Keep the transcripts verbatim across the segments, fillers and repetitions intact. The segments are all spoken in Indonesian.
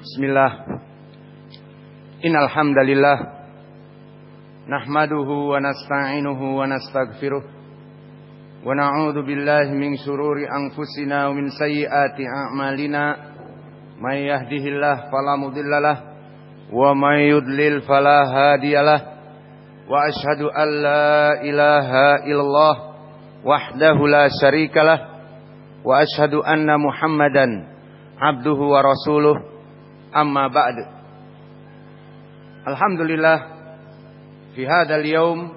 Bismillah. Innal hamdalillah nahmaduhu wa nasta'inuhu wa nastaghfiruh wa na'udzu billahi min shururi anfusina wa min sayyiati a'malina. May yahdihillahu fala mudhillalah wa may yudlil fala hadiyalah. Wa asyhadu an la ilaha illallah wahdahu la syarikalah wa asyhadu anna Muhammadan abduhu wa rasuluh. Amma ba'd. Alhamdulillah fi hadzal yaum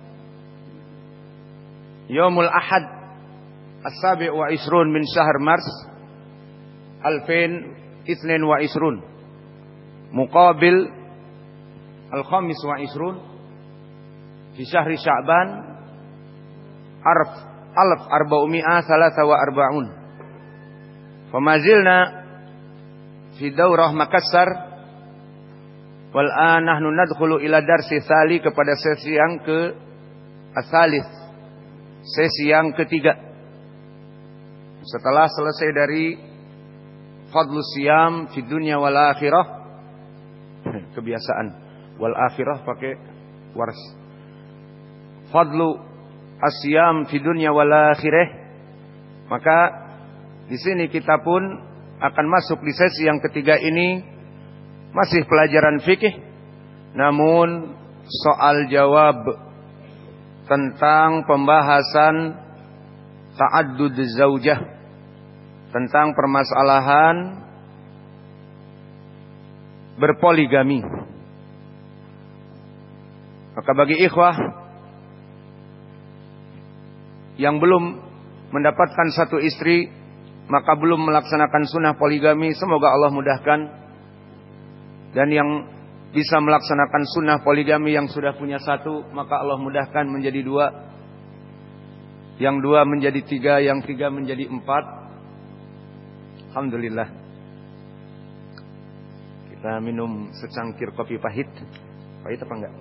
yaumul ahad as-sabi' wa ishrun min syahr mars alfin itsnain wa ishrun muqabil al-khamis wa ishrun fi syahri sya'ban arf alf arba'umi'ah thalatha wa arba'un. Famazilna fi daurah Makassar wal an nahnu nadkhulu ila darsi tsali, kepada sesi yang ke asalis, sesi yang ketiga. Setelah selesai dari fadlus siyam fi dunya wal akhirah, kebiasaan wal akhirah pakai wars, fadlu asyam fi dunya wal akhirah, maka di sini kita pun akan masuk di sesi yang ketiga ini. Masih pelajaran fikih, namun soal jawab tentang pembahasan ta'addud zaujah, tentang permasalahan berpoligami. Maka bagi ikhwah yang belum mendapatkan satu istri, maka belum melaksanakan sunnah poligami, semoga Allah mudahkan. Dan yang bisa melaksanakan sunnah poligami yang sudah punya satu, maka Allah mudahkan menjadi dua, yang dua menjadi tiga, yang tiga menjadi empat. Alhamdulillah. Kita minum secangkir kopi pahit. Pahit apa enggak?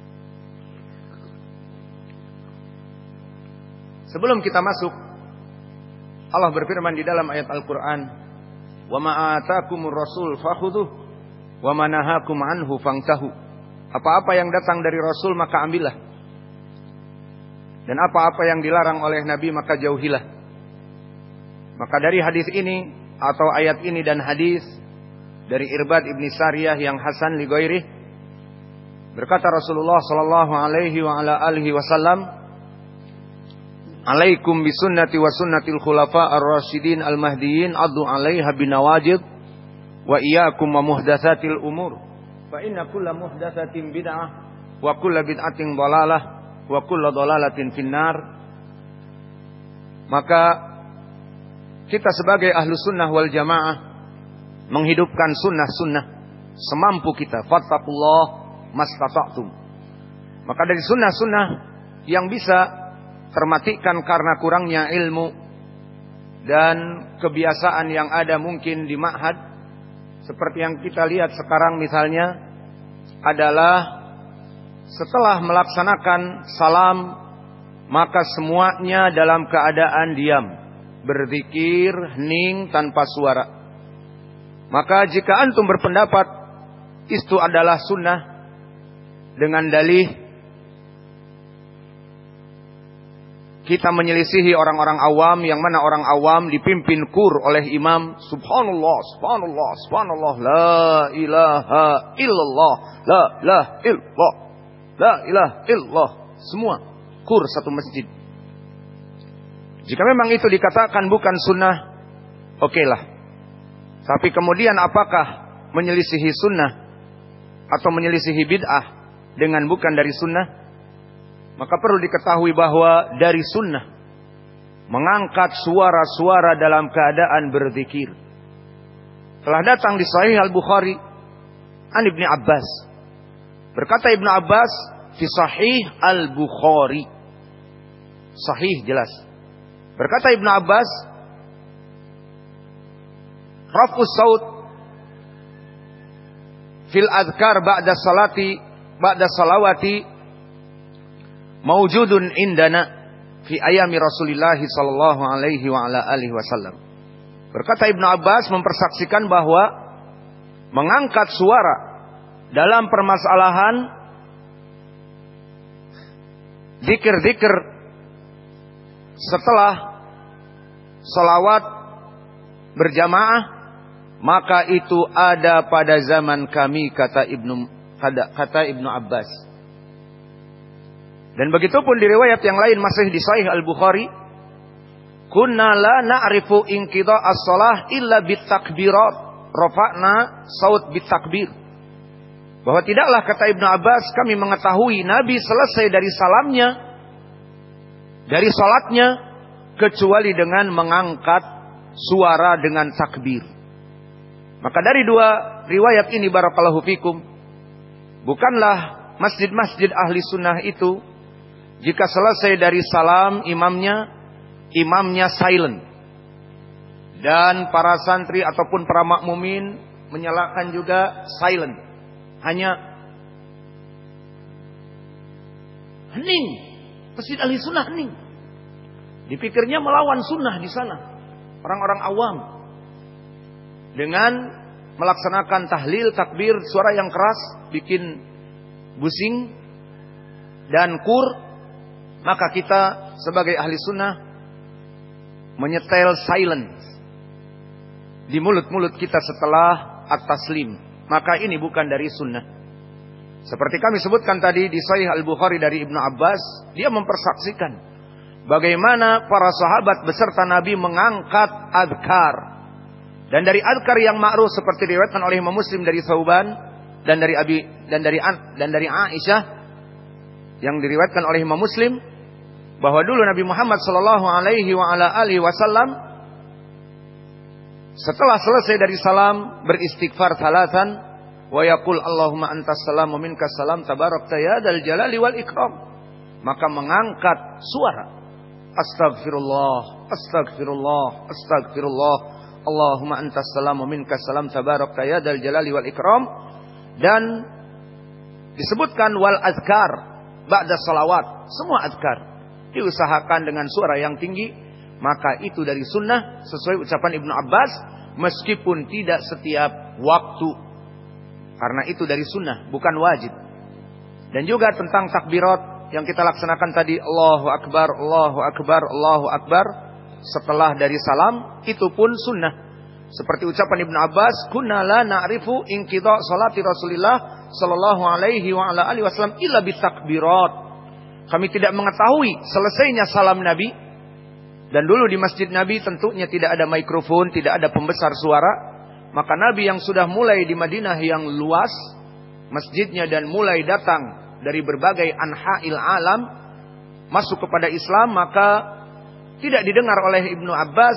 Sebelum kita masuk, Allah berfirman di dalam ayat Al-Quran, wa ma atakumur rasul fakhudhuh wa ma nahakum anhu fangtahu. Apa-apa yang datang dari Rasul maka ambillah, dan apa-apa yang dilarang oleh Nabi maka jauhilah. Maka dari hadis ini atau ayat ini dan hadis dari Irbad ibni Sariyah yang hasan li ghairih, berkata Rasulullah sallallahu alaihi wa ala alihi wasallam, alaikum bisunnati wa sunnatil khulafa ar-rasyidin al-mahdiyyin addu 'alaiha binawajid wa iyyakum wa muhdatsatil umur fa inna kulla muhdatsatin bid'ah wa kulla bid'atin dhalalah wa kulla dhalalatin finnar. Maka kita sebagai ahlu sunnah wal jamaah menghidupkan sunnah-sunnah semampu kita. Fattaqullah mastata'tum. Maka dari sunnah-sunnah yang bisa termatikan karena kurangnya ilmu dan kebiasaan yang ada mungkin di ma'had, seperti yang kita lihat sekarang misalnya, adalah setelah melaksanakan salam maka semuanya dalam keadaan diam, berzikir hening tanpa suara. Maka jika antum berpendapat itu adalah sunnah dengan dalih kita menyelisihi orang-orang awam, yang mana orang awam dipimpin kur oleh imam, subhanallah, subhanallah, subhanallah, la ilaha illallah, la ilaha illallah, la ilaha illallah, semua kur satu masjid. Jika memang itu dikatakan bukan sunnah, okeylah. Tapi kemudian apakah menyelisihi sunnah atau menyelisihi bid'ah dengan bukan dari sunnah? Maka perlu diketahui bahwa dari sunnah mengangkat suara-suara dalam keadaan berzikir. Telah datang di Sahih Al-Bukhari an Ibni Abbas. Berkata Ibnu Abbas di Sahih Al-Bukhari. Sahih jelas. Berkata Ibnu Abbas, raf'us saut fil adhkar ba'da salati ba'da salawati mawjudun indana fi ayami Rasulillah sallallahu alaihi wa ala alihi wasallam. Berkata Ibnu Abbas mempersaksikan bahwa mengangkat suara dalam permasalahan zikir-zikir setelah salawat berjamaah, maka itu ada pada zaman kami, kata Ibnu kata Ibnu Abbas. Dan begitupun di riwayat yang lain masih di Sahih Al-Bukhari, kunna la na'rifu inqidha as-shalah illa bitakbirat, rafa'na saut bitakbir. Bahwa tidaklah, kata Ibnu Abbas, kami mengetahui Nabi selesai dari salamnya, dari salatnya, kecuali dengan mengangkat suara dengan takbir. Maka dari dua riwayat ini, barakallahu fikum, bukanlah masjid-masjid ahli sunnah itu jika selesai dari salam imamnya, imamnya silent, dan para santri ataupun para makmumin menyalakan juga silent, hanya hening. Masjid ahli sunnah hening. Dipikirnya melawan sunnah di sana orang-orang awam dengan melaksanakan tahlil, takbir, suara yang keras, bikin busing dan kur. Maka kita sebagai ahli sunnah menyetel silence di mulut-mulut kita setelah at-taslim. Maka ini bukan dari sunnah. Seperti kami sebutkan tadi di Sahih Al-Bukhari dari Ibnu Abbas, dia mempersaksikan bagaimana para sahabat beserta Nabi mengangkat adhkar. Dan dari adhkar yang ma'ruf seperti diriwayatkan oleh Imam Muslim dari Thauban dan dari Abi dan dari dan dari Aisyah yang diriwayatkan oleh Imam Muslim, bahwa dulu Nabi Muhammad sallallahu alaihi wa ala alihi wasallam setelah selesai dari salam beristighfar salatan wa yaqul Allahumma antas salam wa minkas salam tabarakta ya dzal jalali wal ikram. Maka mengangkat suara, astagfirullah, astagfirullah, astagfirullah, Allahumma antas salam wa minkas salam tabarakta ya dzal jalali wal ikram. Dan disebutkan wal azkar ba'da salawat, semua azkar diusahakan dengan suara yang tinggi. Maka itu dari sunnah sesuai ucapan Ibnu Abbas, meskipun tidak setiap waktu, karena itu dari sunnah, bukan wajib. Dan juga tentang takbirat yang kita laksanakan tadi, Allahu Akbar, Allahu Akbar, Allahu Akbar, setelah dari salam, itu pun sunnah. Seperti ucapan Ibnu Abbas, kunna la na'rifu inqidha salati Rasulillah sallallahu alaihi wa ala alihi wasallam illa bitakbirat. Kami tidak mengetahui selesainya salam Nabi. Dan dulu di masjid Nabi tentunya tidak ada mikrofon, tidak ada pembesar suara. Maka Nabi yang sudah mulai di Madinah yang luas masjidnya dan mulai datang dari berbagai anha'il alam masuk kepada Islam, maka tidak didengar oleh Ibnu Abbas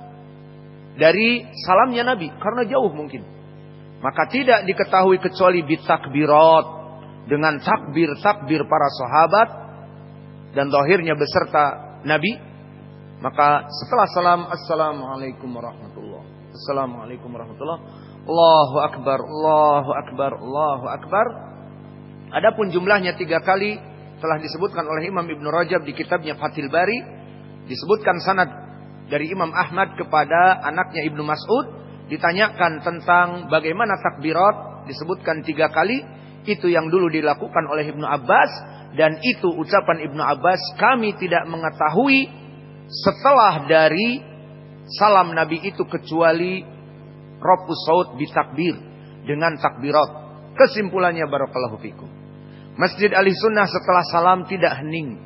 dari salamnya Nabi karena jauh mungkin. Maka tidak diketahui kecuali bitakbirat, dengan takbir-takbir para sahabat dan zahirnya beserta Nabi. Maka setelah salam, assalamualaikum warahmatullahi, assalamualaikum warahmatullahi, Allahu Akbar, Allahu Akbar, Allahu Akbar. Adapun jumlahnya tiga kali telah disebutkan oleh Imam Ibnu Rajab di kitabnya Fathul Bari. Disebutkan sanad dari Imam Ahmad kepada anaknya Ibnu Mas'ud, ditanyakan tentang bagaimana takbirat, disebutkan tiga kali. Itu yang dulu dilakukan oleh Ibnu Abbas, dan itu ucapan Ibnu Abbas, kami tidak mengetahui setelah dari salam Nabi itu kecuali raf'us saut bitakbir, dengan takbirat. Kesimpulannya, barakallahu fikum, Masjid Ahli Sunnah setelah salam tidak hening,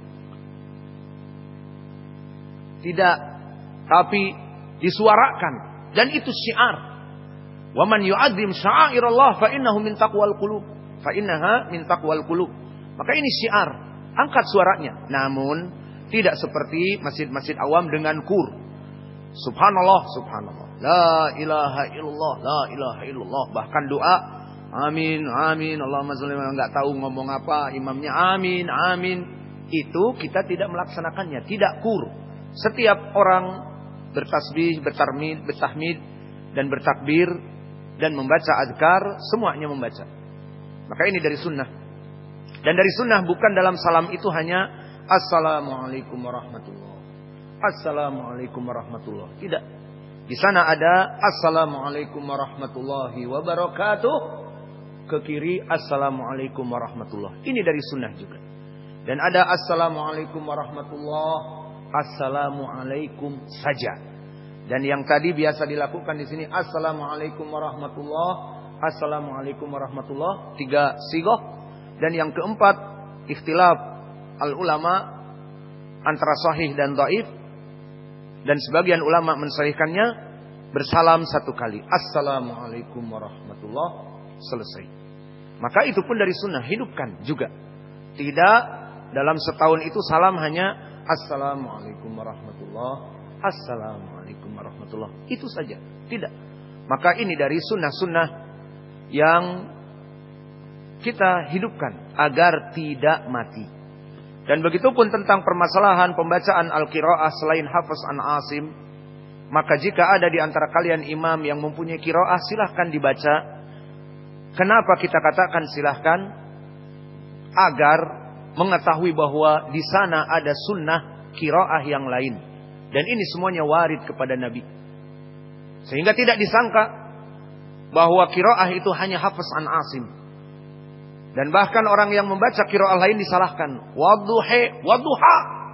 tidak, tapi disuarakan, dan itu syiar. Wa man yu'azzim sya'airallah fa innahu min taqwal qulub, fa innaha min taqwal qulub. Maka ini syiar, angkat suaranya. Namun tidak seperti masjid-masjid awam dengan kur. Subhanallah, subhanallah, la ilaha illallah, la ilaha illallah. Bahkan doa, amin, amin, Allahumma sholli, enggak tahu ngomong apa, imamnya amin, amin. Itu kita tidak melaksanakannya, tidak kur. Setiap orang bertasbih, bertarmid, bertahmid, dan bertakbir, dan membaca adhkar, semuanya membaca. Maka ini dari sunnah. Dan dari sunnah bukan dalam salam itu hanya assalamualaikum warahmatullahi, assalamualaikum warahmatullahi. Tidak. Di sana ada Assalamualaikum warahmatullahi wabarakatuh. Ke kiri Assalamualaikum warahmatullahi. Ini dari sunnah juga. Dan ada Assalamualaikum warahmatullahi, Assalamualaikum saja. Dan yang tadi biasa dilakukan di sini Assalamualaikum warahmatullahi, Assalamualaikum warahmatullahi. Tiga sigoh. Dan yang keempat, ikhtilaf al ulama antara sahih dan dhaif. Dan sebagian ulama mensahihkannya, bersalam satu kali. Assalamualaikum warahmatullahi, selesai. Maka itu pun dari sunnah, hidupkan juga. Tidak dalam setahun itu salam hanya Assalamualaikum warahmatullahi, Assalamualaikum warahmatullahi. Itu saja. Tidak. Maka ini dari sunnah-sunnah yang kita hidupkan agar tidak mati. Dan begitupun tentang permasalahan pembacaan Al-Qiraah selain Hafiz an Asim. Maka jika ada di antara kalian imam yang mempunyai qiraah, silahkan dibaca. Kenapa kita katakan silahkan? Agar mengetahui bahwa di sana ada sunnah qiraah yang lain. Dan ini semuanya warid kepada Nabi. Sehingga tidak disangka bahwa qiraah itu hanya Hafiz an Asim. Dan bahkan orang yang membaca qiraah lain disalahkan. Wadduhi, wadduha.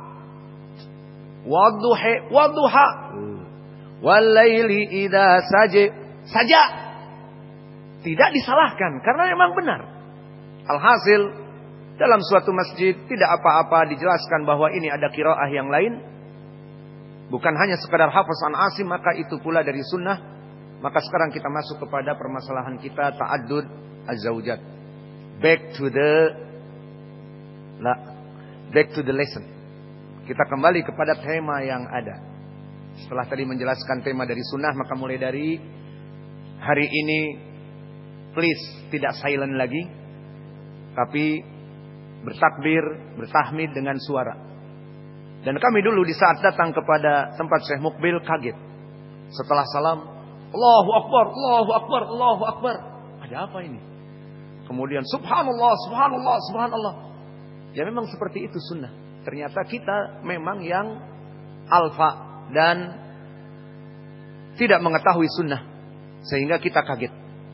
Wadduhi, wadduha. Walaili idza saja. Saja. Tidak disalahkan karena memang benar. Alhasil dalam suatu masjid tidak apa-apa dijelaskan bahwa ini ada qiraah yang lain. Bukan hanya sekadar Hafiz an Asim, maka itu pula dari sunnah. Maka sekarang kita masuk kepada permasalahan kita ta'addud az-zaujat. Back to the nah, back to the lesson. Kita kembali kepada tema yang ada. Setelah tadi menjelaskan tema dari sunnah, maka mulai dari hari ini please tidak silent lagi, tapi bertakbir, bertahmid dengan suara. Dan kami dulu di saat datang kepada tempat Syekh Mukbil kaget. Setelah salam, Allahu Akbar, Allahu Akbar, Allahu Akbar. Ada apa ini? Kemudian subhanallah, subhanallah, subhanallah. Ya memang seperti itu sunnah. Ternyata kita memang yang alfa dan tidak mengetahui sunnah. Sehingga kita kaget.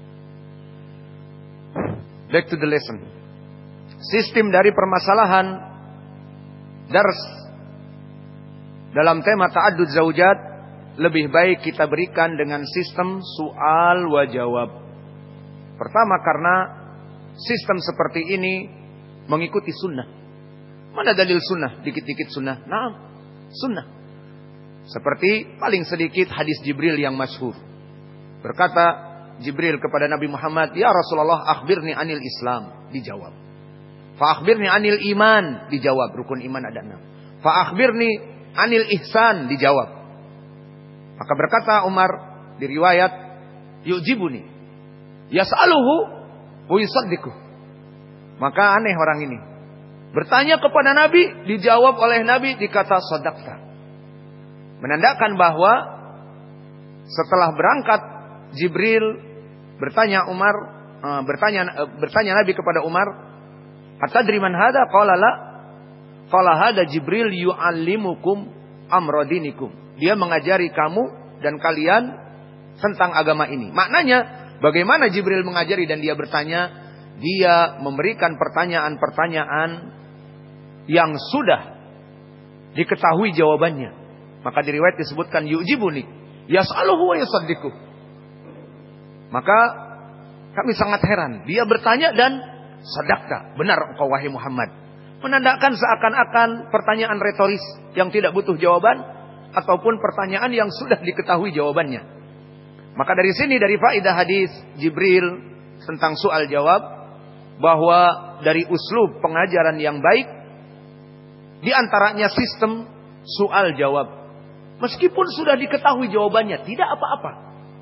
Back to the lesson. Sistem dari permasalahan dars dalam tema ta'addud zaujat lebih baik kita berikan dengan sistem soal wa jawab. Pertama karena sistem seperti ini mengikuti sunnah. Mana dalil sunnah? Dikit-dikit sunnah. Nah, sunnah. Seperti paling sedikit hadis Jibril yang masyhur. Berkata Jibril kepada Nabi Muhammad, "Ya Rasulullah, akhbirni anil Islam." Dijawab. "Fa akhbirni anil iman." Dijawab. Rukun iman ada enam. "Fa akhbirni anil ihsan." Dijawab. Maka berkata Umar di riwayat, "Yujibuni yas'aluhu wa yusaddiqu." Maka aneh orang ini. Bertanya kepada Nabi, dijawab oleh Nabi, dikata sadaqta. Menandakan bahwa setelah berangkat Jibril bertanya Umar, uh, bertanya uh, bertanya Nabi kepada Umar, "Atadri man hada?" Qala la. Qala hada Jibril yu'allimukum amradinikum. Dia mengajari kamu dan kalian tentang agama ini. Maknanya bagaimana Jibril mengajari dan dia bertanya? Dia memberikan pertanyaan-pertanyaan yang sudah diketahui jawabannya. Maka di riwayat disebutkan yujibuni yas'aluhu wa yusaddiqu. Maka kami sangat heran. Dia bertanya dan sadaqta. Benar engkau wahai Muhammad. Menandakan seakan-akan pertanyaan retoris yang tidak butuh jawaban. Ataupun pertanyaan yang sudah diketahui jawabannya. Maka dari sini dari faedah hadis Jibril tentang soal jawab. Bahwa dari uslub pengajaran yang baik. Di antaranya sistem soal jawab. Meskipun sudah diketahui jawabannya. Tidak apa-apa.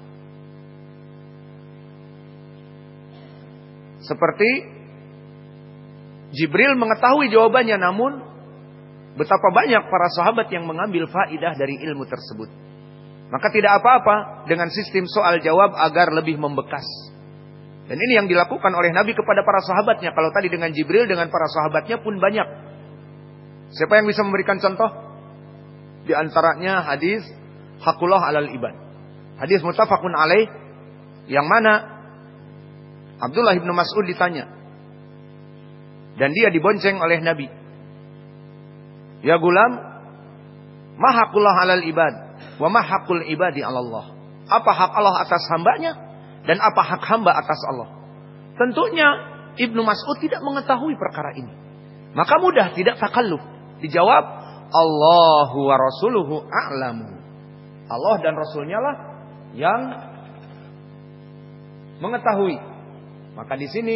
Seperti Jibril mengetahui jawabannya. Namun betapa banyak para sahabat yang mengambil faidah dari ilmu tersebut. Maka tidak apa-apa dengan sistem soal jawab agar lebih membekas. Dan ini yang dilakukan oleh Nabi kepada para sahabatnya. Kalau tadi dengan Jibril, dengan para sahabatnya pun banyak. Siapa yang bisa memberikan contoh? Di antaranya hadis Hakullah alal ibad. Hadis muttafaqun alaih, yang mana Abdullah bin Mas'ud ditanya dan dia dibonceng oleh Nabi. Ya gulam, ma haqqullah 'alal ibad wa ma haqqul ibadi 'ala Allah. Apa hak Allah atas hambanya dan apa hak hamba atas Allah? Tentunya Ibnu Mas'ud tidak mengetahui perkara ini. Maka mudah, tidak takalluf. Dijawab, Allahu wa rasuluhu a'lamu. Allah dan Rasulnya lah yang mengetahui. Maka di sini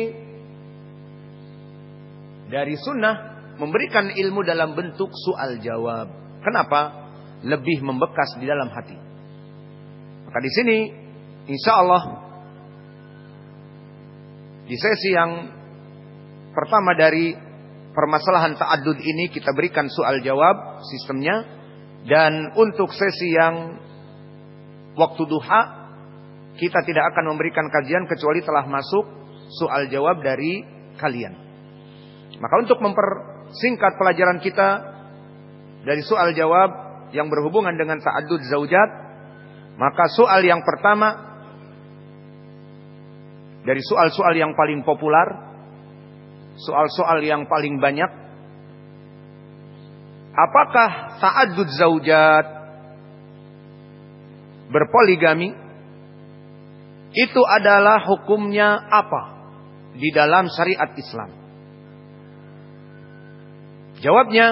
dari sunnah memberikan ilmu dalam bentuk soal jawab. Kenapa? Lebih membekas di dalam hati. Maka di sini insya Allah di sesi yang pertama dari permasalahan ta'addud ini kita berikan soal jawab sistemnya, dan untuk sesi yang waktu duha kita tidak akan memberikan kajian kecuali telah masuk soal jawab dari kalian. Maka untuk mempersingkat pelajaran kita dari soal jawab yang berhubungan dengan ta'addud zaujat, maka soal yang pertama dari soal-soal yang paling populer, soal-soal yang paling banyak, apakah ta'addud zaujat, berpoligami, itu adalah hukumnya apa di dalam syariat Islam? Jawabnya,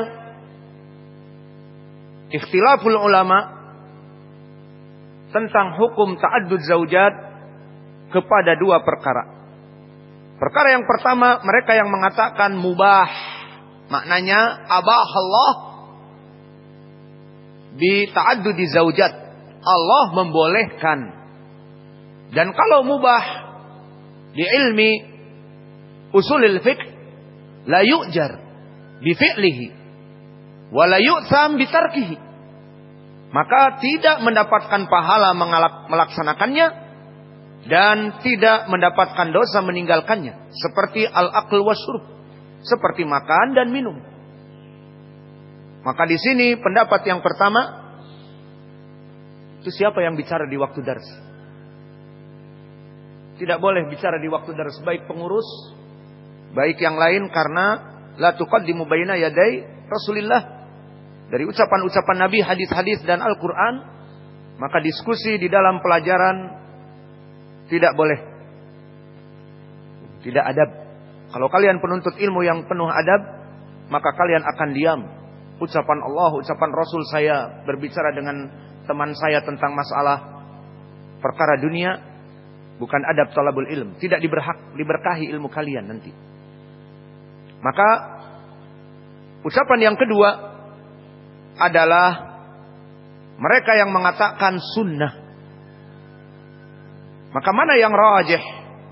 ikhtilaful ulama tentang hukum ta'addud zaujat kepada dua perkara. Perkara yang pertama, mereka yang mengatakan mubah, maknanya abahallah bi ta'addudi zaujat, Allah membolehkan. Dan kalau mubah di ilmi usulil fiqh, la yu'jar bi fi'lihi wa la yu'tham bi tarkihi, maka tidak mendapatkan pahala melaksanakannya dan tidak mendapatkan dosa meninggalkannya, seperti al-akl wasyurb, seperti makan dan minum. Maka di sini pendapat yang pertama, itu siapa yang bicara di waktu dars? Tidak boleh bicara di waktu dars, baik pengurus, baik yang lain, karena la tuqaddimu baina yaday Rasulillah. Dari ucapan-ucapan Nabi, hadis-hadis dan Al-Quran, maka diskusi di dalam pelajaran tidak boleh. Tidak adab. Kalau kalian penuntut ilmu yang penuh adab, maka kalian akan diam. Ucapan Allah, ucapan Rasul saya berbicara dengan teman saya tentang masalah perkara dunia, bukan adab talabul ilm. Tidak diberhak, diberkahi ilmu kalian nanti. Maka ucapan yang kedua adalah mereka yang mengatakan sunnah. Maka mana yang rajih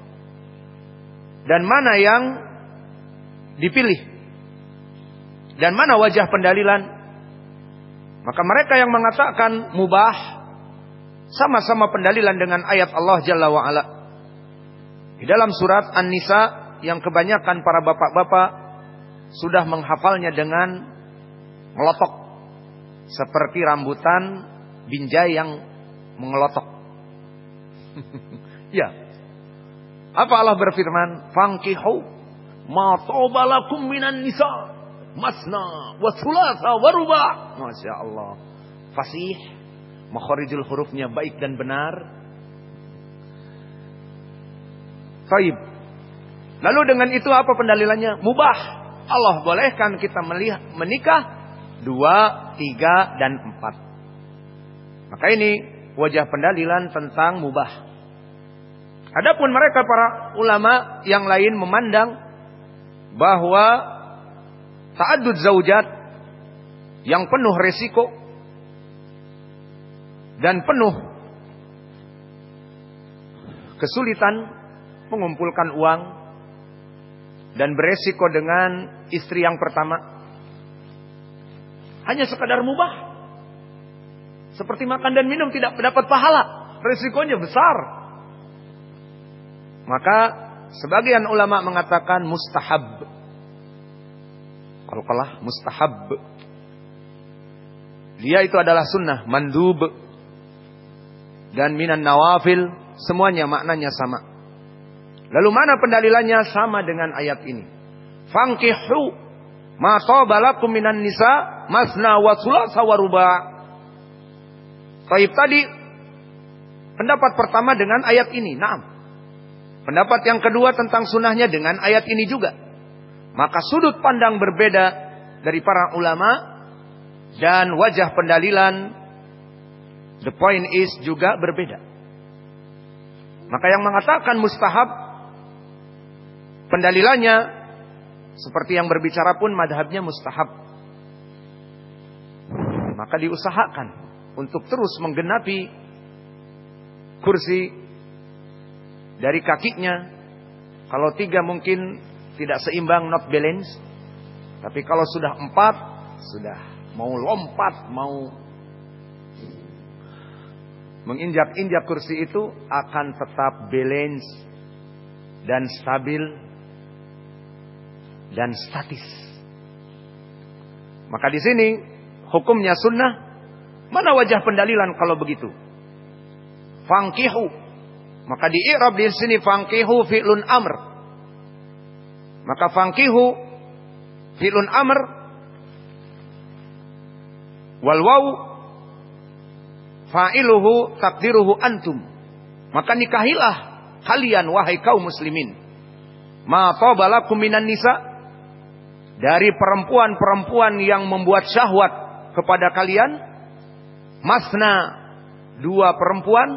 dan mana yang dipilih dan mana wajah pendalilan? Maka mereka yang mengatakan mubah sama-sama pendalilan dengan ayat Allah Jalla wa Ala di dalam surat An-Nisa, yang kebanyakan para bapak-bapak sudah menghafalnya dengan melotok seperti rambutan binjai yang mengelotok. Ya. Apa Allah berfirman? Fankihu ma taba lakum minan nisa masna wa thulatha wa ruba'. Masya Allah. Fasih. Makharijul hurufnya baik dan benar. Taib. Lalu dengan itu apa pendalilannya? Mubah. Allah bolehkan kita melihat, menikah dua, tiga, dan empat. Maka ini wajah pendalilan tentang mubah. Adapun mereka para ulama yang lain memandang bahwa ta'addud zaujat yang penuh resiko dan penuh kesulitan mengumpulkan uang dan beresiko dengan istri yang pertama hanya sekadar mubah, seperti makan dan minum, tidak mendapat pahala, resikonya besar. Maka sebagian ulama mengatakan mustahab. Qalqalah mustahab. Dia itu adalah sunnah, mandub. dan minan nawafil, semuanya maknanya sama. Lalu mana pendalilannya? Sama dengan ayat ini. Fankihu ma taba lakum minan nisa masna wa thulatha wa ruba'. Baik, tadi pendapat pertama dengan ayat ini. Naam. Pendapat yang kedua tentang sunnahnya dengan ayat ini juga. Maka sudut pandang berbeda dari para ulama dan wajah pendalilan, the point is, juga berbeda. Maka yang mengatakan mustahab, pendalilannya seperti yang berbicara pun madhabnya mustahab. Maka diusahakan untuk terus menggenapi kursi dari kakinya. Kalau tiga mungkin tidak seimbang, not balance. Tapi kalau sudah empat, sudah mau lompat, mau menginjak-injak kursi itu akan tetap balance dan stabil dan statis. Maka di sini hukumnya sunnah. Mana wajah pendalilan kalau begitu? Fankihu. Maka di i'rab di sini fankihu fi'lun amr. Maka fankihu fi'lun amr wal waw fa'iluhu takdiruhu antum. Maka nikahilah kalian wahai kaum muslimin. Ma taba lakum minan nisa, dari perempuan-perempuan yang membuat syahwat kepada kalian. Masna, dua perempuan.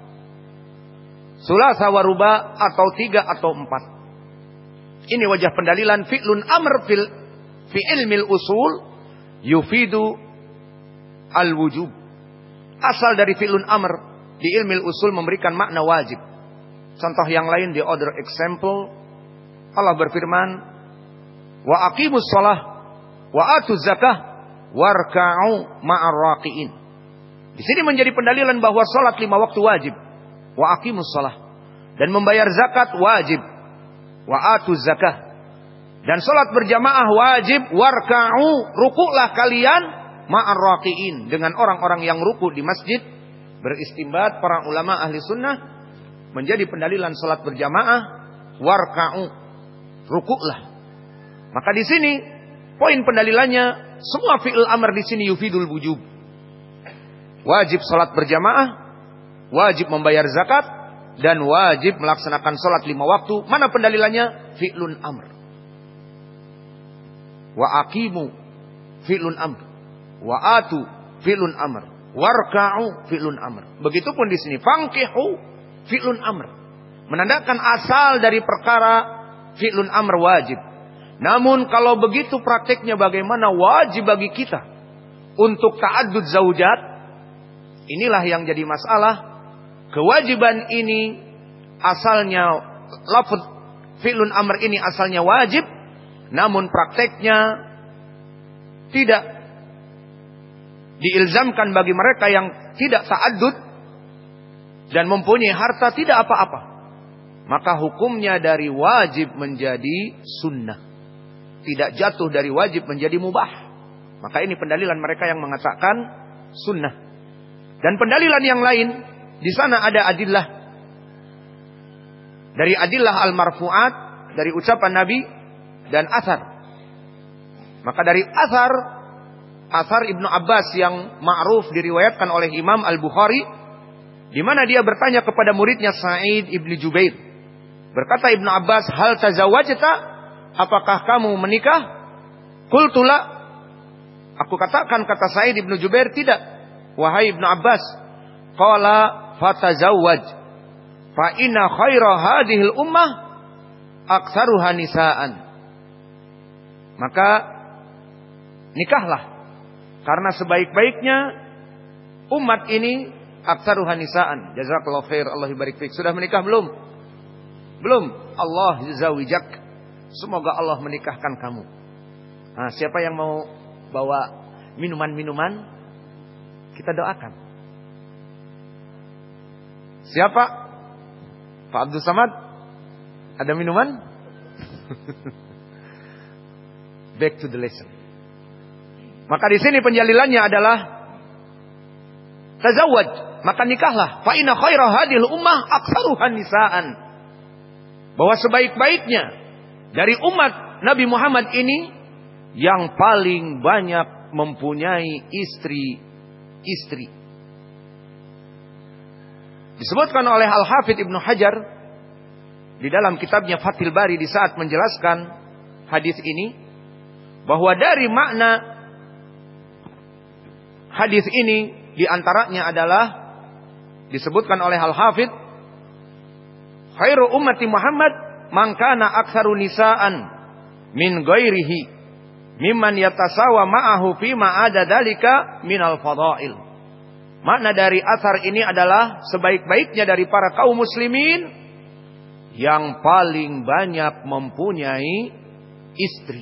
Sulasa wa ruba', atau tiga atau empat. Ini wajah pendalilan fi'lun amr fil fi ilmil usul yufidu al-wujub. Asal dari fi'lun amr di ilmil usul memberikan makna wajib. Contoh yang lain di other example, Allah berfirman, wa aqimus shalah wa atuz zakah warka'u ma'ar raqiin. Di sini menjadi pendalilan bahwa salat lima waktu wajib. Wa aqimus shalah, dan membayar zakat wajib. Wa atuz zakah, dan salat berjamaah wajib. Warka'u, rukuklah kalian ma'ar raqiin, dengan orang-orang yang ruku di masjid. Beristimbat para ulama ahli sunnah menjadi pendalilan salat berjamaah. Warka'u, rukuklah. Maka di sini poin pendalilannya, semua fi'il amr di sini yufidul wujub. Wajib salat berjamaah, wajib membayar zakat, dan wajib melaksanakan salat lima waktu. Mana pendalilannya? Fi'lun amr. Wa aqimu fi'lun amr, wa atu fi'lun amr, warka'u fi'lun amr. Begitupun di sini fankihu fi'lun amr, menandakan asal dari perkara fi'lun amr wajib. Namun kalau begitu prakteknya bagaimana? Wajib bagi kita untuk ta'addud zaujat. Inilah yang jadi masalah. Kewajiban ini asalnya, lafaz fi'lun amr ini asalnya wajib, namun prakteknya tidak diilzamkan bagi mereka yang tidak ta'addud dan mempunyai harta tidak apa-apa. Maka hukumnya dari wajib menjadi sunnah, tidak jatuh dari wajib menjadi mubah. Maka ini pendalilan mereka yang mengatakan sunnah. Dan pendalilan yang lain, di sana ada adillah. Dari adillah al-marfu'at, dari ucapan Nabi dan athar. Maka dari athar, athar Ibnu Abbas yang ma'ruf diriwayatkan oleh Imam Al-Bukhari, di mana dia bertanya kepada muridnya Sa'id Ibnu Jubair. Berkata Ibnu Abbas, hal tazawwajta? Apakah kamu menikah? Qultu la. Aku katakan, kata Sa'id Ibnu Jubair, tidak. Wahai Ibnu Abbas, qala fatazawwaj fa inna khaira hadhil ummah aktsaruha nisaan. Maka nikahlah, karena sebaik-baiknya umat ini aktsaruha nisaan. Jazakallahu khair, Allah barik fik. Sudah menikah belum? Belum. Allah zawijak. Semoga Allah menikahkan kamu. Nah, siapa yang mau bawa minuman-minuman? Kita doakan. Siapa? Pak Abdul Samad? Ada minuman? Back to the lesson. Maka di sini penjalilannya adalah tazawwaj. maka nikahlah. Fa inna khaira hadhil ummah aktsaruhan nisaan. Bahwa sebaik-baiknya dari umat Nabi Muhammad ini yang paling banyak mempunyai istri-istri. Disebutkan oleh Al-Hafidz Ibnu Hajar di dalam kitabnya Fathul Bari di saat menjelaskan hadis ini, bahwa dari makna hadis ini diantaranya adalah disebutkan oleh Al-Hafidz, khairu ummati Muhammad man kana aktsaru nisaan min ghairihi mimman yatasawa ma'ahu fi ma ada dalika minal fadail. Makna dari asar ini adalah sebaik-baiknya dari para kaum muslimin yang paling banyak mempunyai istri.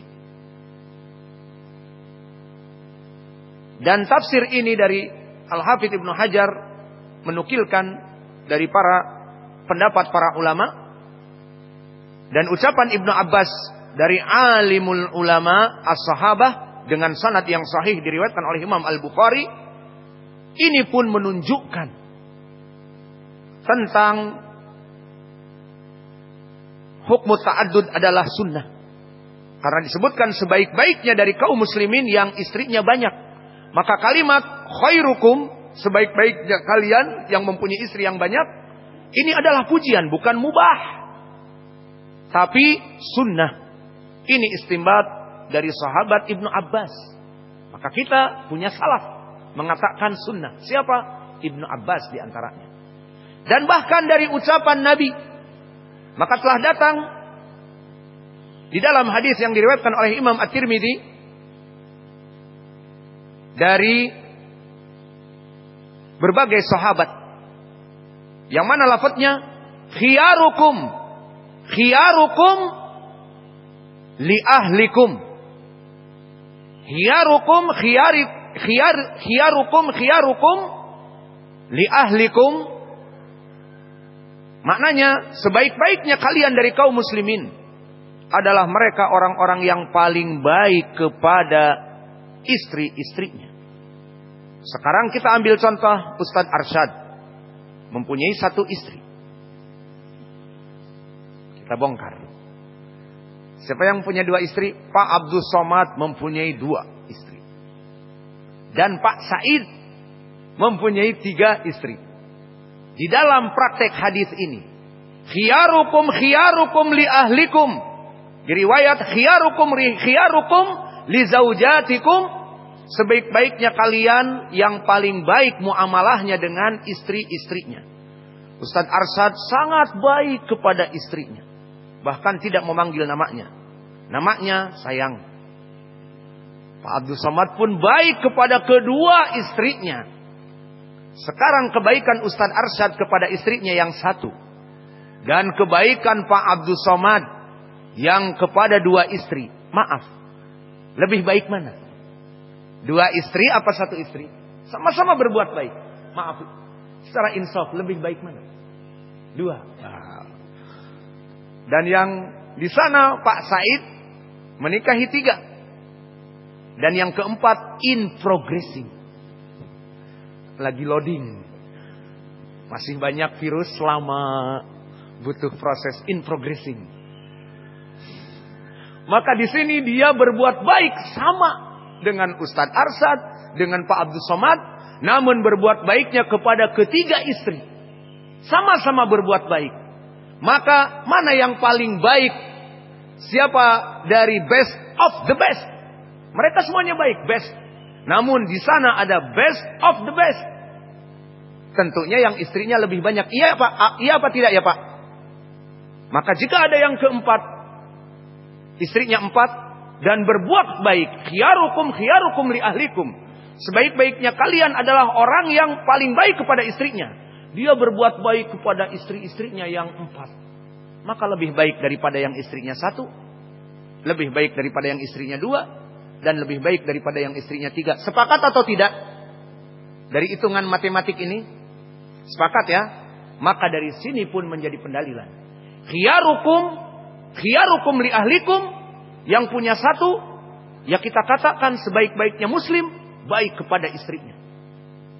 Dan tafsir ini dari Al-Hafidz Ibnu Hajar menukilkan dari para pendapat para ulama, dan ucapan Ibnu Abbas dari alimul ulama as-sahabah dengan sanad yang sahih diriwayatkan oleh Imam Al-Bukhari. Ini pun menunjukkan tentang hukum ta'addud adalah sunnah. Karena disebutkan sebaik-baiknya dari kaum muslimin yang istrinya banyak. Maka kalimat khairukum, sebaik-baiknya kalian yang mempunyai istri yang banyak, ini adalah pujian, bukan mubah, tapi sunnah. Ini istinbat dari sahabat Ibnu Abbas. Maka kita punya salaf mengatakan sunnah. Siapa? Ibnu Abbas diantaranya. Dan bahkan dari ucapan Nabi, maka telah datang di dalam hadis yang diriwayatkan oleh Imam At-Tirmidzi dari berbagai sahabat, yang mana lafadznya khiyarukum khiyarukum li ahlikum, khiyarukum khiyari khiyar khiyarukum khiyarukum li ahlikum. Maknanya sebaik-baiknya kalian dari kaum muslimin adalah mereka orang-orang yang paling baik kepada istri-istrinya. Sekarang kita ambil contoh Ustadz Arsyad mempunyai satu istri. Kita bongkar. Siapa yang punya dua istri? Pak Abdul Somad mempunyai dua istri. Dan Pak Said mempunyai tiga istri. Di dalam praktek hadis ini, khiyarukum khiyarukum li ahlikum. Di riwayat khiyarukum khiyarukum li zaujatikum. Sebaik-baiknya kalian yang paling baik muamalahnya dengan istri-istrinya. Ustadz Arsyad sangat baik kepada istrinya. Bahkan tidak memanggil namanya. Namanya sayang. Pak Abdul Somad pun baik kepada kedua istrinya. Sekarang kebaikan Ustadz Arsyad kepada istrinya yang satu, dan kebaikan Pak Abdul Somad yang kepada dua istri. Maaf, lebih baik mana? Dua istri apa satu istri? Sama-sama berbuat baik. Maaf, secara insaf lebih baik mana? Dua. Dan yang di sana Pak Said menikahi tiga. Dan yang keempat in progressing. Lagi loading. Masih banyak virus selama butuh proses in progressing. Maka di sini dia berbuat baik sama dengan Ustadz Arsyad, dengan Pak Abdul Somad, namun berbuat baiknya kepada ketiga istri. Sama-sama berbuat baik. Maka mana yang paling baik? Siapa dari best of the best? Mereka semuanya baik, best. Namun di sana ada best of the best. Tentunya yang istrinya lebih banyak. Iya Pak, iya apa tidak ya Pak? Maka jika ada yang keempat, istrinya empat, dan berbuat baik, khiyarukum khiyarukum li ahlikum. Sebaik-baiknya kalian adalah orang yang paling baik kepada istrinya. Dia berbuat baik kepada istri-istrinya yang empat. Maka lebih baik daripada yang istrinya satu. Lebih baik daripada yang istrinya dua. Dan lebih baik daripada yang istrinya tiga. Sepakat atau tidak? Dari hitungan matematik ini, sepakat ya? Maka dari sini pun menjadi pendalilan. Khiyarukum, khiyarukum li ahlikum. Yang punya satu, ya kita katakan sebaik-baiknya muslim, baik kepada istrinya.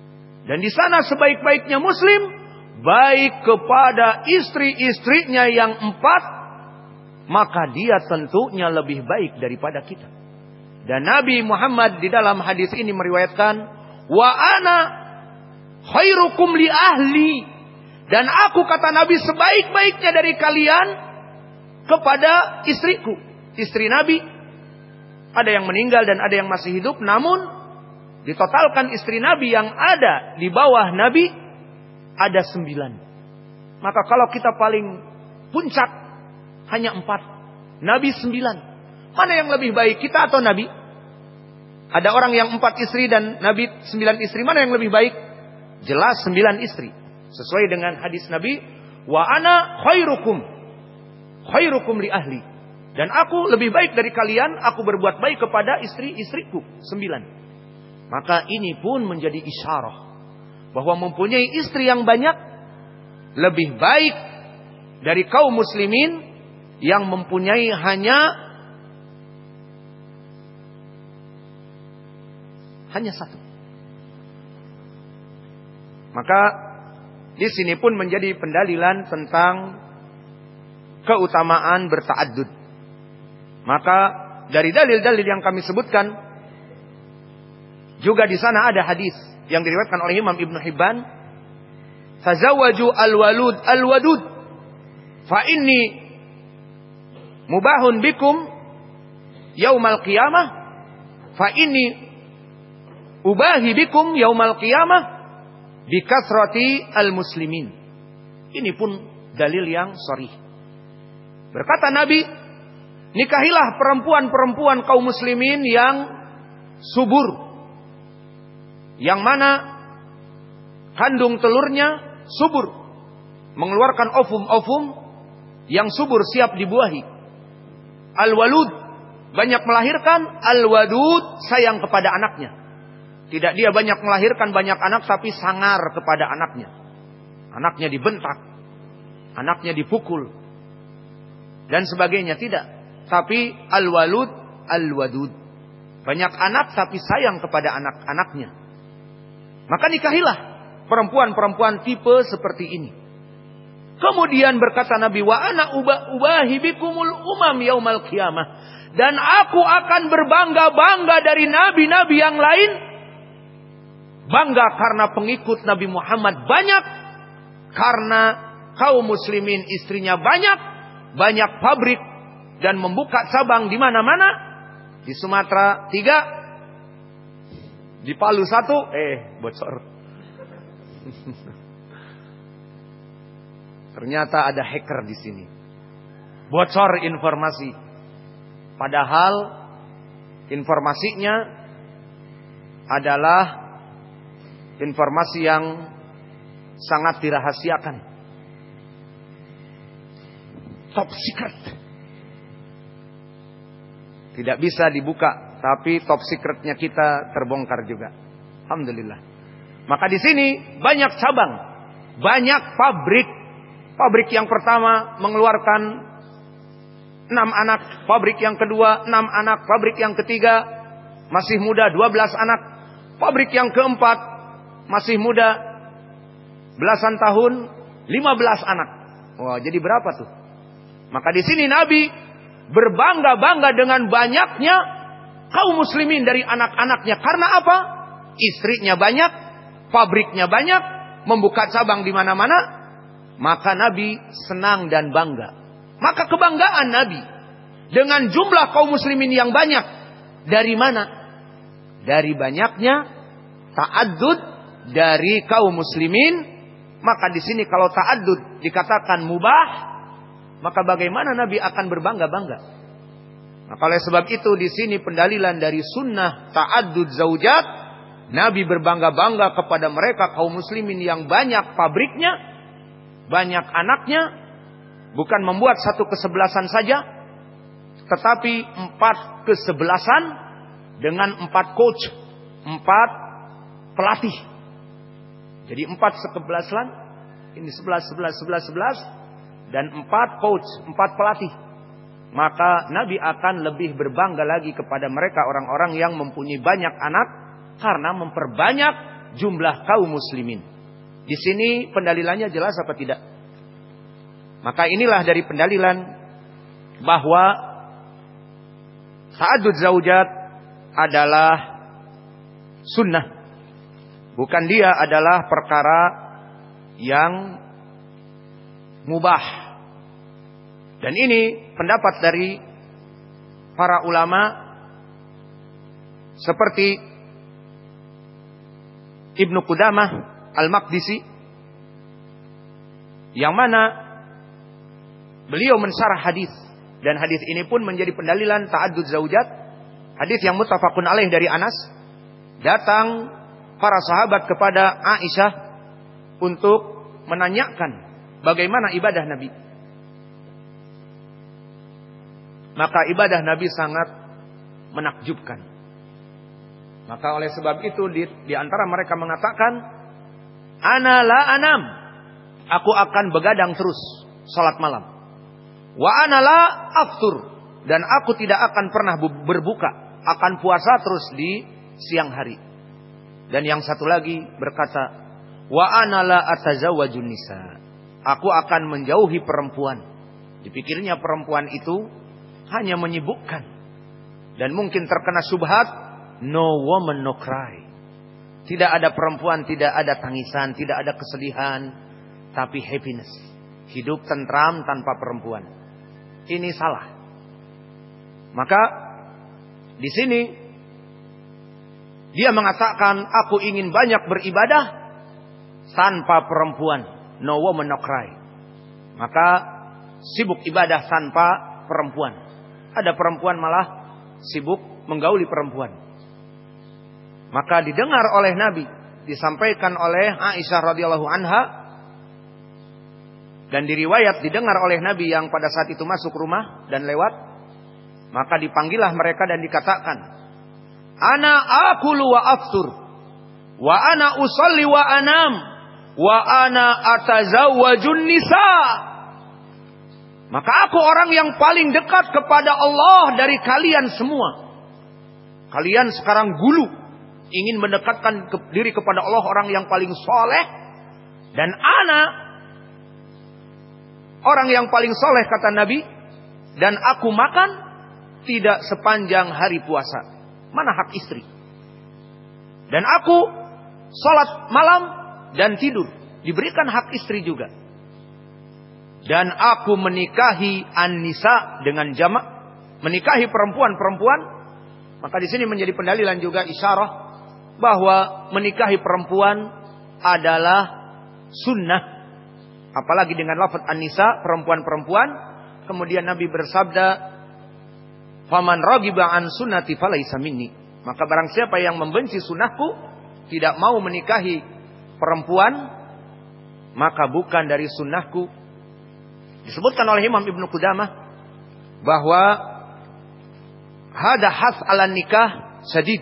Dan di sana sebaik-baiknya muslim baik kepada istri-istrinya yang empat, maka dia tentunya lebih baik daripada kita. Dan Nabi Muhammad di dalam hadis ini meriwayatkan, wa ana khairukum li ahli, dan aku, kata Nabi, sebaik-baiknya dari kalian kepada istriku. Istri Nabi ada yang meninggal dan ada yang masih hidup, namun ditotalkan istri Nabi yang ada di bawah Nabi ada sembilan. Maka kalau kita paling puncak hanya empat, Nabi sembilan. Mana yang lebih baik, kita atau Nabi? Ada orang yang empat istri dan Nabi sembilan istri. Mana yang lebih baik? Jelas sembilan istri. Sesuai dengan hadis Nabi, wa ana khairukum khairukum li ahli. Dan aku lebih baik dari kalian, aku berbuat baik kepada istri-istriku. Sembilan. Maka ini pun menjadi isyarah bahwa mempunyai istri yang banyak lebih baik dari kaum muslimin yang mempunyai hanya hanya satu. Maka di sini pun menjadi pendalilan tentang keutamaan berta'addud. Maka dari dalil-dalil yang kami sebutkan juga di sana ada hadis yang diriwayatkan oleh Imam Ibnu Hibban, tazawwaju al-walud al-wadud fa inni mubahun bikum yaumal qiyamah fa inni ubahi bikum yaumal qiyamah bikasrati al-muslimin. Ini pun dalil yang sharih. Berkata Nabi, nikahilah perempuan-perempuan kaum muslimin yang subur, yang mana kandung telurnya subur, mengeluarkan ovum-ovum yang subur siap dibuahi. Al-walud, banyak melahirkan. Al-wadud, sayang kepada anaknya. Tidak dia banyak melahirkan banyak anak tapi sangar kepada anaknya. Anaknya dibentak, anaknya dipukul dan sebagainya, tidak. Tapi al-walud al-wadud, banyak anak tapi sayang kepada anak-anaknya. Maka nikahilah perempuan-perempuan tipe seperti ini. Kemudian berkata Nabi, wa ana ubahi bikumul umam yaumal qiyamah, dan aku akan berbangga-bangga dari nabi-nabi yang lain. Bangga karena pengikut Nabi Muhammad banyak, karena kaum muslimin istrinya banyak, banyak pabrik dan membuka cabang di mana-mana. Di Sumatera tiga, di Palu satu, eh bocor. Ternyata ada hacker di sini. Bocor informasi. Padahal informasinya adalah informasi yang sangat dirahasiakan. Top secret. Tidak bisa dibuka, tapi top secretnya kita terbongkar juga. Alhamdulillah. Maka di sini banyak cabang, banyak pabrik. Pabrik yang pertama mengeluarkan enam anak, pabrik yang kedua enam anak, pabrik yang ketiga masih muda dua belas anak, pabrik yang keempat masih muda belasan tahun lima belas anak. Wah, jadi berapa tuh? Maka di sini Nabi berbangga-bangga dengan banyaknya kaum muslimin dari anak-anaknya. Karena apa? Istrinya banyak, pabriknya banyak, membuka cabang di mana-mana. Maka Nabi senang dan bangga. Maka kebanggaan Nabi dengan jumlah kaum muslimin yang banyak. Dari mana? Dari banyaknya ta'addud dari kaum muslimin. Maka di sini kalau ta'addud dikatakan mubah, maka bagaimana Nabi akan berbangga-bangga? Maka oleh sebab itu di sini pendalilan dari sunnah ta'addud zaujat. Nabi berbangga-bangga kepada mereka kaum muslimin yang banyak pabriknya, banyak anaknya, bukan membuat satu kesebelasan saja, tetapi empat kesebelasan dengan empat coach, empat pelatih. Jadi empat sekebelasan, ini sebelas, sebelas, sebelas, sebelas, dan empat coach, empat pelatih. Maka Nabi akan lebih berbangga lagi kepada mereka orang-orang yang mempunyai banyak anak, karena memperbanyak jumlah kaum muslimin. Di sini pendalilannya jelas apa tidak? Maka inilah dari pendalilan bahwa ta'addud zaujat adalah sunnah. Bukan dia adalah perkara yang mubah. Dan ini pendapat dari para ulama seperti Ibnu Qudamah Al-Maqdisi, yang mana beliau mensyarah hadis, dan hadis ini pun menjadi pendalilan ta'addud zaujat. Hadis yang muttafaqun alaih dari Anas, datang para sahabat kepada Aisyah untuk menanyakan bagaimana ibadah Nabi. Maka ibadah Nabi sangat menakjubkan. Maka oleh sebab itu di, di antara mereka mengatakan, ana la anam, aku akan begadang terus salat malam. Wa ana la aftur, dan aku tidak akan pernah berbuka, akan puasa terus di siang hari. Dan yang satu lagi berkata, wa ana la atazawwajun nisa, aku akan menjauhi perempuan. Dipikirnya perempuan itu hanya menyibukkan, dan mungkin terkena syubhat, no woman no cry. Tidak ada perempuan, tidak ada tangisan, tidak ada kesedihan, tapi happiness, hidup tentram tanpa perempuan. Ini salah. Maka di sini dia mengatakan, aku ingin banyak beribadah tanpa perempuan, no woman no cry. Maka sibuk ibadah tanpa perempuan. Ada perempuan malah sibuk menggauli perempuan. Maka didengar oleh Nabi, disampaikan oleh Aisyah radhiyallahu anha, dan diriwayat didengar oleh Nabi yang pada saat itu masuk rumah dan lewat. Maka dipanggillah mereka dan dikatakan, ana akulu wa aftur, wa ana usalli wa anam, wa ana atazawwajun nisa. Maka aku orang yang paling dekat kepada Allah dari kalian semua. Kalian sekarang gulu, ingin mendekatkan ke, diri kepada Allah, orang yang paling soleh. Dan ana, orang yang paling soleh kata Nabi. Dan aku makan tidak sepanjang hari puasa. Mana hak istri? Dan aku sholat malam dan tidur, diberikan hak istri juga. Dan aku menikahi an-nisa dengan jamak, menikahi perempuan-perempuan. Maka di sini menjadi pendalilan juga isyarah bahwa menikahi perempuan adalah sunnah. Apalagi dengan lafaz an-nisa, perempuan-perempuan. Kemudian Nabi bersabda, faman ragiba an sunnati falaysa minni. Maka barang siapa yang membenci sunnahku, tidak mau menikahi perempuan, maka bukan dari sunnahku. Disebutkan oleh Imam Ibnu Qudamah bahwa hada has ala nikah sadid.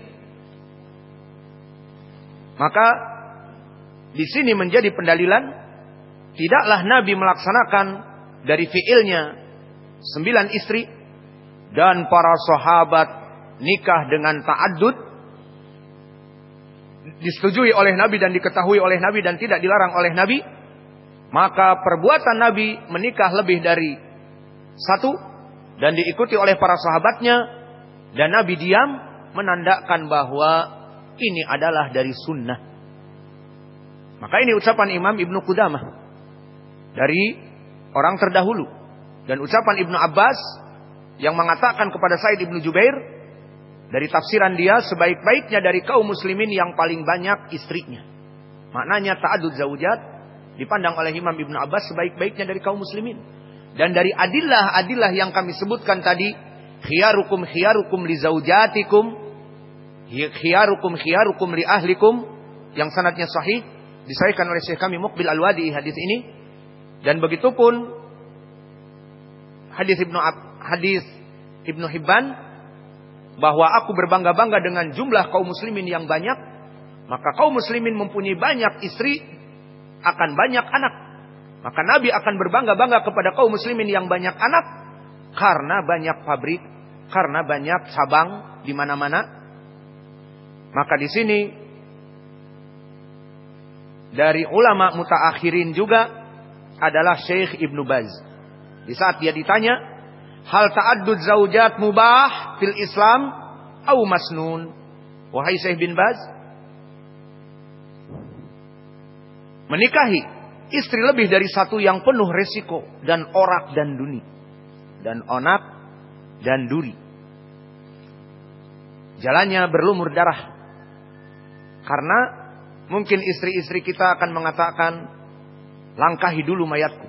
Maka di sini menjadi pendalilan, tidaklah Nabi melaksanakan dari fiilnya sembilan istri, dan para sahabat nikah dengan ta'addud, disetujui oleh Nabi dan diketahui oleh Nabi dan tidak dilarang oleh Nabi. Maka perbuatan Nabi menikah lebih dari satu dan diikuti oleh para sahabatnya, dan Nabi diam, menandakan bahwa ini adalah dari sunnah. Maka ini ucapan Imam Ibnu Qudamah dari orang terdahulu, dan ucapan Ibnu Abbas yang mengatakan kepada Said Ibnu Jubair, dari tafsiran dia, sebaik-baiknya dari kaum muslimin yang paling banyak istrinya. Maknanya ta'addud zaujat dipandang oleh Imam Ibnu Abbas sebaik-baiknya dari kaum muslimin. Dan dari adillah-adillah yang kami sebutkan tadi, khiyarukum khiyarukum li zaujatikum, khiyarukum khiyarukum li ahlikum, yang sanadnya sahih, disahihkan oleh Syekh kami Muqbil Al-Wadi hadis ini. Dan begitu pun hadis Ibnu hadis Ibnu Hibban, bahwa aku berbangga-bangga dengan jumlah kaum muslimin yang banyak. Maka kaum muslimin mempunyai banyak istri, akan banyak anak. Maka Nabi akan berbangga-bangga kepada kaum muslimin yang banyak anak, karena banyak pabrik, karena banyak cabang di mana-mana. Maka di sini dari ulama mutaakhirin juga adalah Syekh Ibnu Baz. Di saat dia ditanya, hal ta'addud zaujat mubah fil Islam au masnun? Wahai Syekh bin Baz, menikahi istri lebih dari satu yang penuh resiko dan orak dan duni dan onak dan duri. Jalannya berlumur darah. Karena mungkin istri-istri kita akan mengatakan, langkahi dulu mayatku.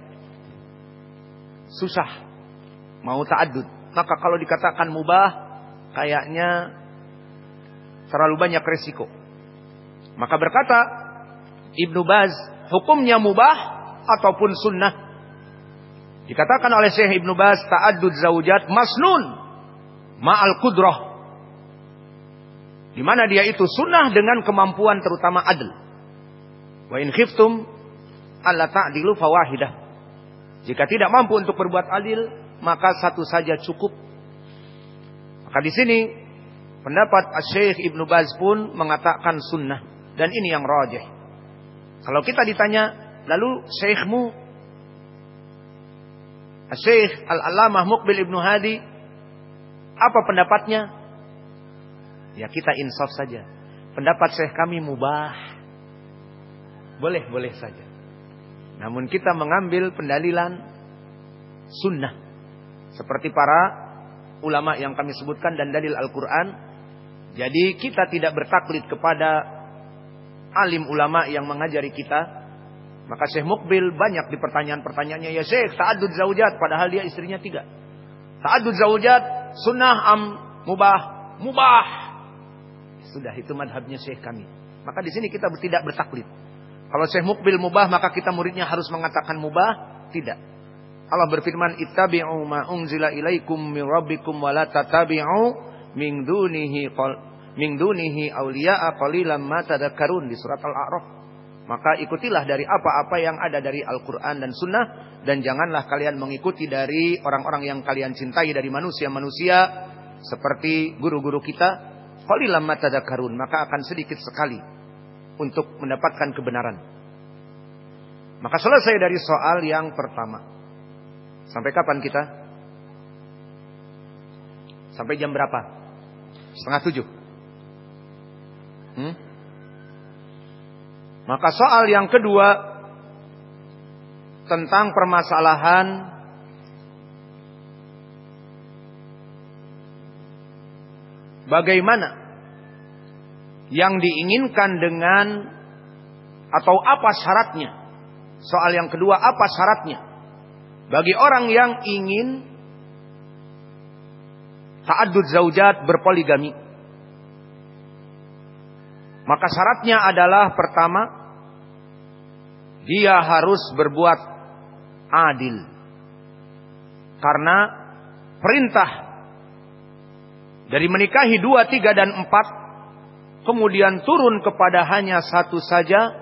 Susah mau ta'addud. Maka kalau dikatakan mubah, kayaknya terlalu banyak resiko. Maka berkata Ibnu Baz, hukumnya mubah ataupun sunnah. Dikatakan oleh Syekh Ibnu Baz, ta'addud zaujat masnun ma'al qudrah. Di mana dia itu sunnah dengan kemampuan terutama adil. Wa in khiftum alla ta'dilu fawahidah. Jika tidak mampu untuk berbuat adil, maka satu saja cukup. Maka di sini pendapat Syekh Ibnu Baz pun mengatakan sunnah, dan ini yang rajih. Kalau kita ditanya, lalu syekhmu Syekh Al-Allamah Muqbil Ibnu Hadi, apa pendapatnya? Ya kita insaf saja. Pendapat syekh kami mubah. Boleh, boleh saja. Namun kita mengambil pendalilan sunnah. Seperti para ulama yang kami sebutkan dan dalil Al-Quran. Jadi kita tidak bertaklid kepada alim ulama yang mengajari kita. Maka Syekh Muqbil banyak di pertanyaan-pertanyaannya. Ya Syekh, ta'addud zaujat. Padahal dia istrinya tiga. Ta'addud zaujat, sunnah am mubah? Mubah. Sudah, itu madhabnya syekh kami. Maka di sini kita tidak bertaklid. Kalau Syekh Muqbil mubah, maka kita muridnya harus mengatakan mubah? Tidak. Allah berfirman, ittabi'u ma unzila ilaikum min rabbikum wa la tatabi'u min dunihi min dunihi awliya'a qalilan ma tadhakkarun, di surat Al-A'raf. Maka ikutilah dari apa-apa yang ada dari Al-Quran dan Sunnah, dan janganlah kalian mengikuti dari orang-orang yang kalian cintai dari manusia-manusia seperti guru-guru kita. Qalilan ma tadhakkarun, maka akan sedikit sekali untuk mendapatkan kebenaran. Maka selesai dari soal yang pertama. Sampai kapan kita? Sampai jam berapa? Setengah tujuh. Hmm? Maka soal yang kedua tentang permasalahan bagaimana yang diinginkan dengan atau apa syaratnya? Soal yang kedua, apa syaratnya bagi orang yang ingin ta'addud zaujat, berpoligami? Maka syaratnya adalah pertama, dia harus berbuat adil. Karena perintah dari menikahi dua, tiga, dan empat, kemudian turun kepada hanya satu saja,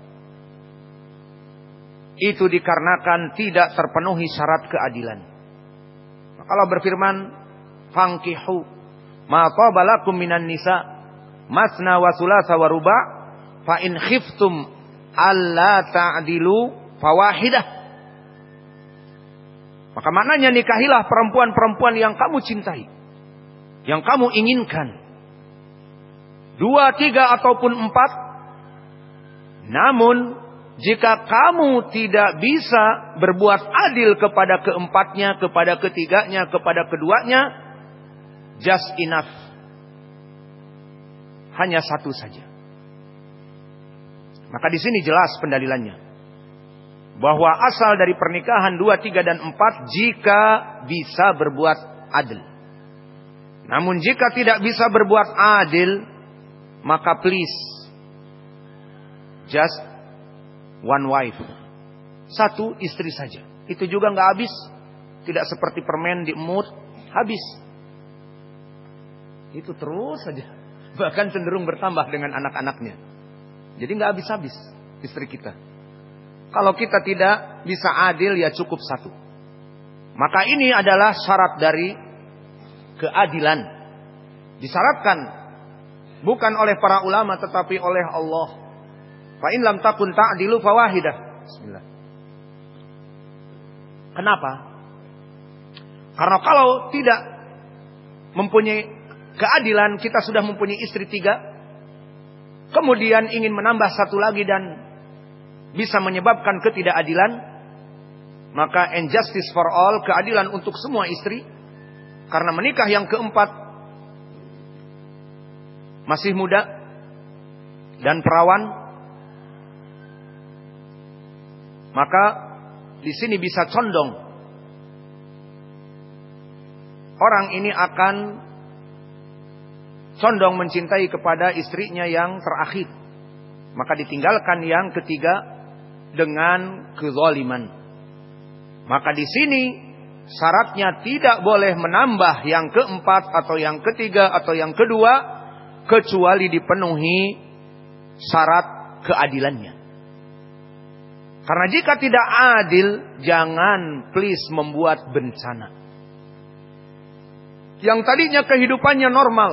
itu dikarenakan tidak terpenuhi syarat keadilan. Maka Allah berfirman, fankihu ma taba lakum minan nisa masna wa thulatha wa ruba' fa in khiftum alla ta'dilu fawahidah. Maka maknanya, nikahilah perempuan-perempuan yang kamu cintai, yang kamu inginkan, dua, tiga, ataupun empat. Namun jika kamu tidak bisa berbuat adil kepada keempatnya, kepada ketiganya, kepada keduanya, just enough, hanya satu saja. Maka di sini jelas pendalilannya, bahwa asal dari pernikahan dua, tiga, dan empat jika bisa berbuat adil. Namun jika tidak bisa berbuat adil, maka please just one wife, satu istri saja. Itu juga nggak habis, tidak seperti permen diemut habis. Itu terus saja, bahkan cenderung bertambah dengan anak-anaknya. Jadi nggak habis-habis istri kita. Kalau kita tidak bisa adil, ya cukup satu. Maka ini adalah syarat dari keadilan. Disyaratkan bukan oleh para ulama tetapi oleh Allah. Fa in lam takun ta'dilu fawahidah. Bismillah. Kenapa? Karena kalau tidak mempunyai keadilan, kita sudah mempunyai istri tiga, kemudian ingin menambah satu lagi dan bisa menyebabkan ketidakadilan, maka injustice for all, keadilan untuk semua istri, karena menikah yang keempat masih muda dan perawan, maka di sini bisa condong orang ini akan condong mencintai kepada istrinya yang terakhir, maka ditinggalkan yang ketiga dengan kezaliman. Maka di sini syaratnya tidak boleh menambah yang keempat atau yang ketiga atau yang kedua kecuali dipenuhi syarat keadilannya. Karena jika tidak adil, jangan please membuat bencana. Yang tadinya kehidupannya normal,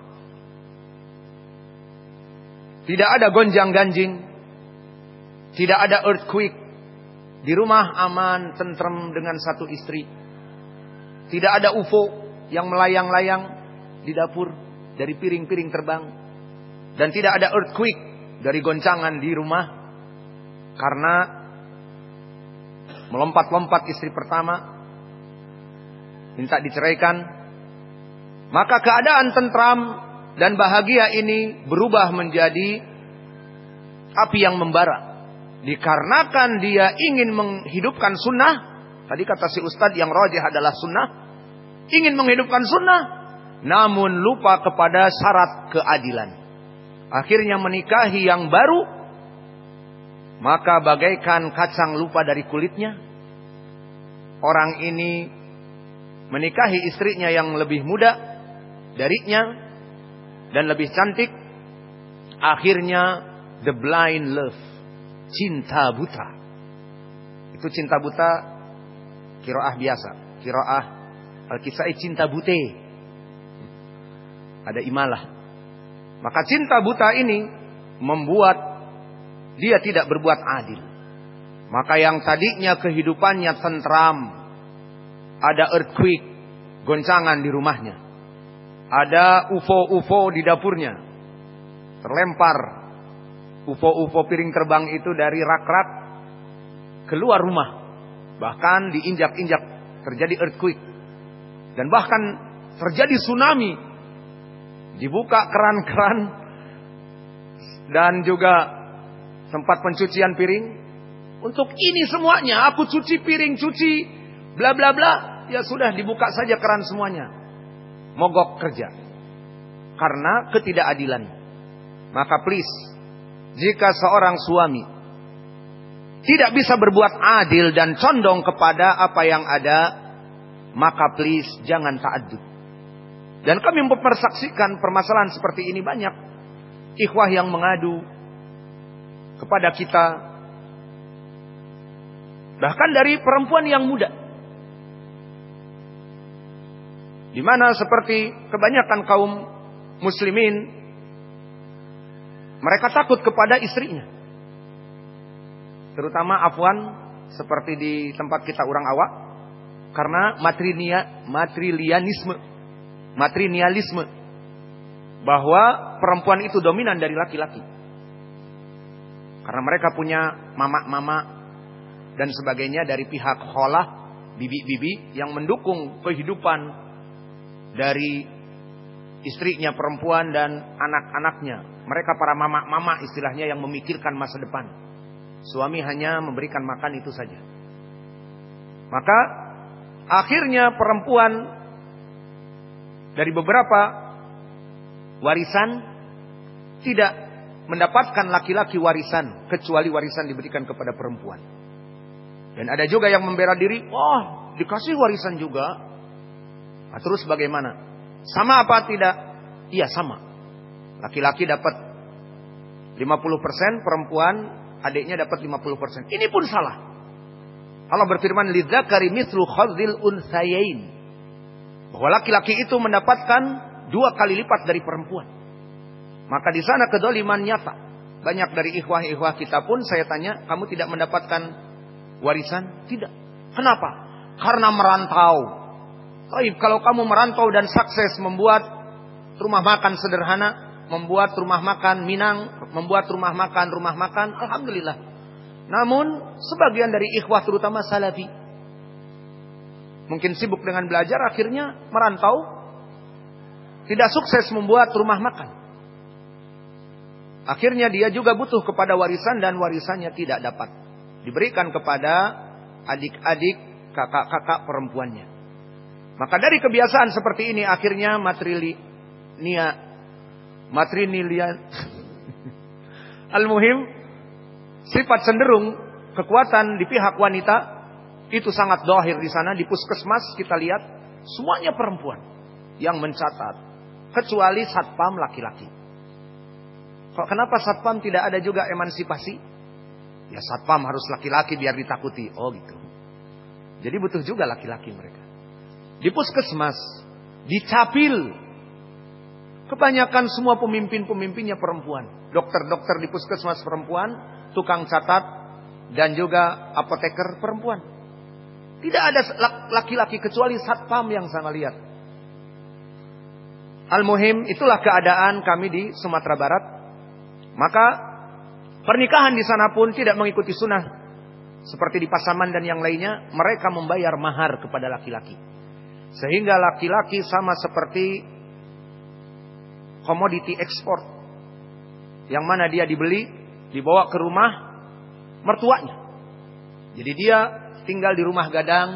tidak ada gonjang-ganjing, tidak ada earthquake, di rumah aman, tentrem dengan satu istri. Tidak ada U F O yang melayang-layang di dapur dari piring-piring terbang. Dan tidak ada earthquake dari goncangan di rumah karena melompat-lompat istri pertama, minta diceraikan. Maka keadaan tentram dan bahagia ini berubah menjadi api yang membara. Dikarenakan dia ingin menghidupkan sunnah. Tadi kata si Ustadz yang rajih adalah sunnah. Ingin menghidupkan sunnah, namun lupa kepada syarat keadilan. Akhirnya menikahi yang baru, maka bagaikan kacang lupa dari kulitnya. Orang ini menikahi istrinya yang lebih muda darinya dan lebih cantik. Akhirnya the blind love, cinta buta. Itu cinta buta qiraah biasa, qiraah Al-Kisai cinta bute. Ada imalah. Maka cinta buta ini membuat dia tidak berbuat adil. Maka yang tadinya kehidupannya tentram, ada earthquake, goncangan di rumahnya, ada U F O-U F O di dapurnya, terlempar U F O-U F O piring terbang itu dari rak-rak keluar rumah, bahkan diinjak-injak, terjadi earthquake, dan bahkan terjadi tsunami, dibuka keran-keran dan juga tempat pencucian piring. Untuk ini semuanya aku cuci piring, cuci bla bla bla, ya sudah dibuka saja keran semuanya. Mogok kerja karena ketidakadilan. Maka please, jika seorang suami tidak bisa berbuat adil dan condong kepada apa yang ada, maka please jangan ta'addud. Dan kami mempersaksikan permasalahan seperti ini banyak. Ikhwah yang mengadu kepada kita, bahkan dari perempuan yang muda, di mana seperti kebanyakan kaum muslimin, mereka takut kepada istrinya. Terutama afwan seperti di tempat kita orang awak, karena matrinia, matrilianisme, matrilialisme, bahwa perempuan itu dominan dari laki-laki. Karena mereka punya mama-mama dan sebagainya dari pihak kholah, bibi-bibi yang mendukung kehidupan dari istrinya perempuan dan anak-anaknya. Mereka para mama-mama istilahnya yang memikirkan masa depan. Suami hanya memberikan makan itu saja. Maka akhirnya perempuan dari beberapa warisan tidak mendapatkan laki-laki warisan, kecuali warisan diberikan kepada perempuan. Dan ada juga yang membela diri, oh dikasih warisan juga. Nah, terus bagaimana? Sama apa tidak? Iya sama. Laki-laki dapat lima puluh persen, perempuan adiknya dapat lima puluh persen. Ini pun salah. Allah berfirman, lidzakari mithlu khadzil unsayain, bahwa laki-laki itu mendapatkan dua kali lipat dari perempuan. Maka di sana kedzaliman nyata. Banyak dari ikhwah-ikhwah kita pun saya tanya, kamu tidak mendapatkan warisan? Tidak. Kenapa? Karena merantau. Baik, kalau kamu merantau dan sukses membuat rumah makan sederhana, membuat rumah makan Minang, membuat rumah makan rumah makan, alhamdulillah. Namun sebagian dari ikhwah terutama salafi mungkin sibuk dengan belajar, akhirnya merantau, tidak sukses membuat rumah makan. Akhirnya dia juga butuh kepada warisan dan warisannya tidak dapat diberikan kepada adik-adik, kakak-kakak perempuannya. Maka dari kebiasaan seperti ini akhirnya matrilinia, matrilinia, al-muhim sifat cenderung kekuatan di pihak wanita itu sangat dohir di sana. Di puskesmas kita lihat semuanya perempuan yang mencatat, kecuali satpam laki-laki. Kok kenapa satpam tidak ada juga emansipasi? Ya satpam harus laki-laki biar ditakuti. Oh gitu. Jadi butuh juga laki-laki mereka. Di puskesmas, di capil, kebanyakan semua pemimpin-pemimpinnya perempuan. Dokter-dokter di puskesmas perempuan, tukang catat, dan juga apoteker perempuan. Tidak ada laki-laki kecuali satpam yang saya lihat. Al-muhim, itulah keadaan kami di Sumatera Barat. Maka pernikahan di sana pun tidak mengikuti sunnah. Seperti di Pasaman dan yang lainnya, mereka membayar mahar kepada laki-laki. Sehingga laki-laki sama seperti komoditi ekspor. Yang mana dia dibeli, dibawa ke rumah mertuanya. Jadi dia tinggal di rumah gadang,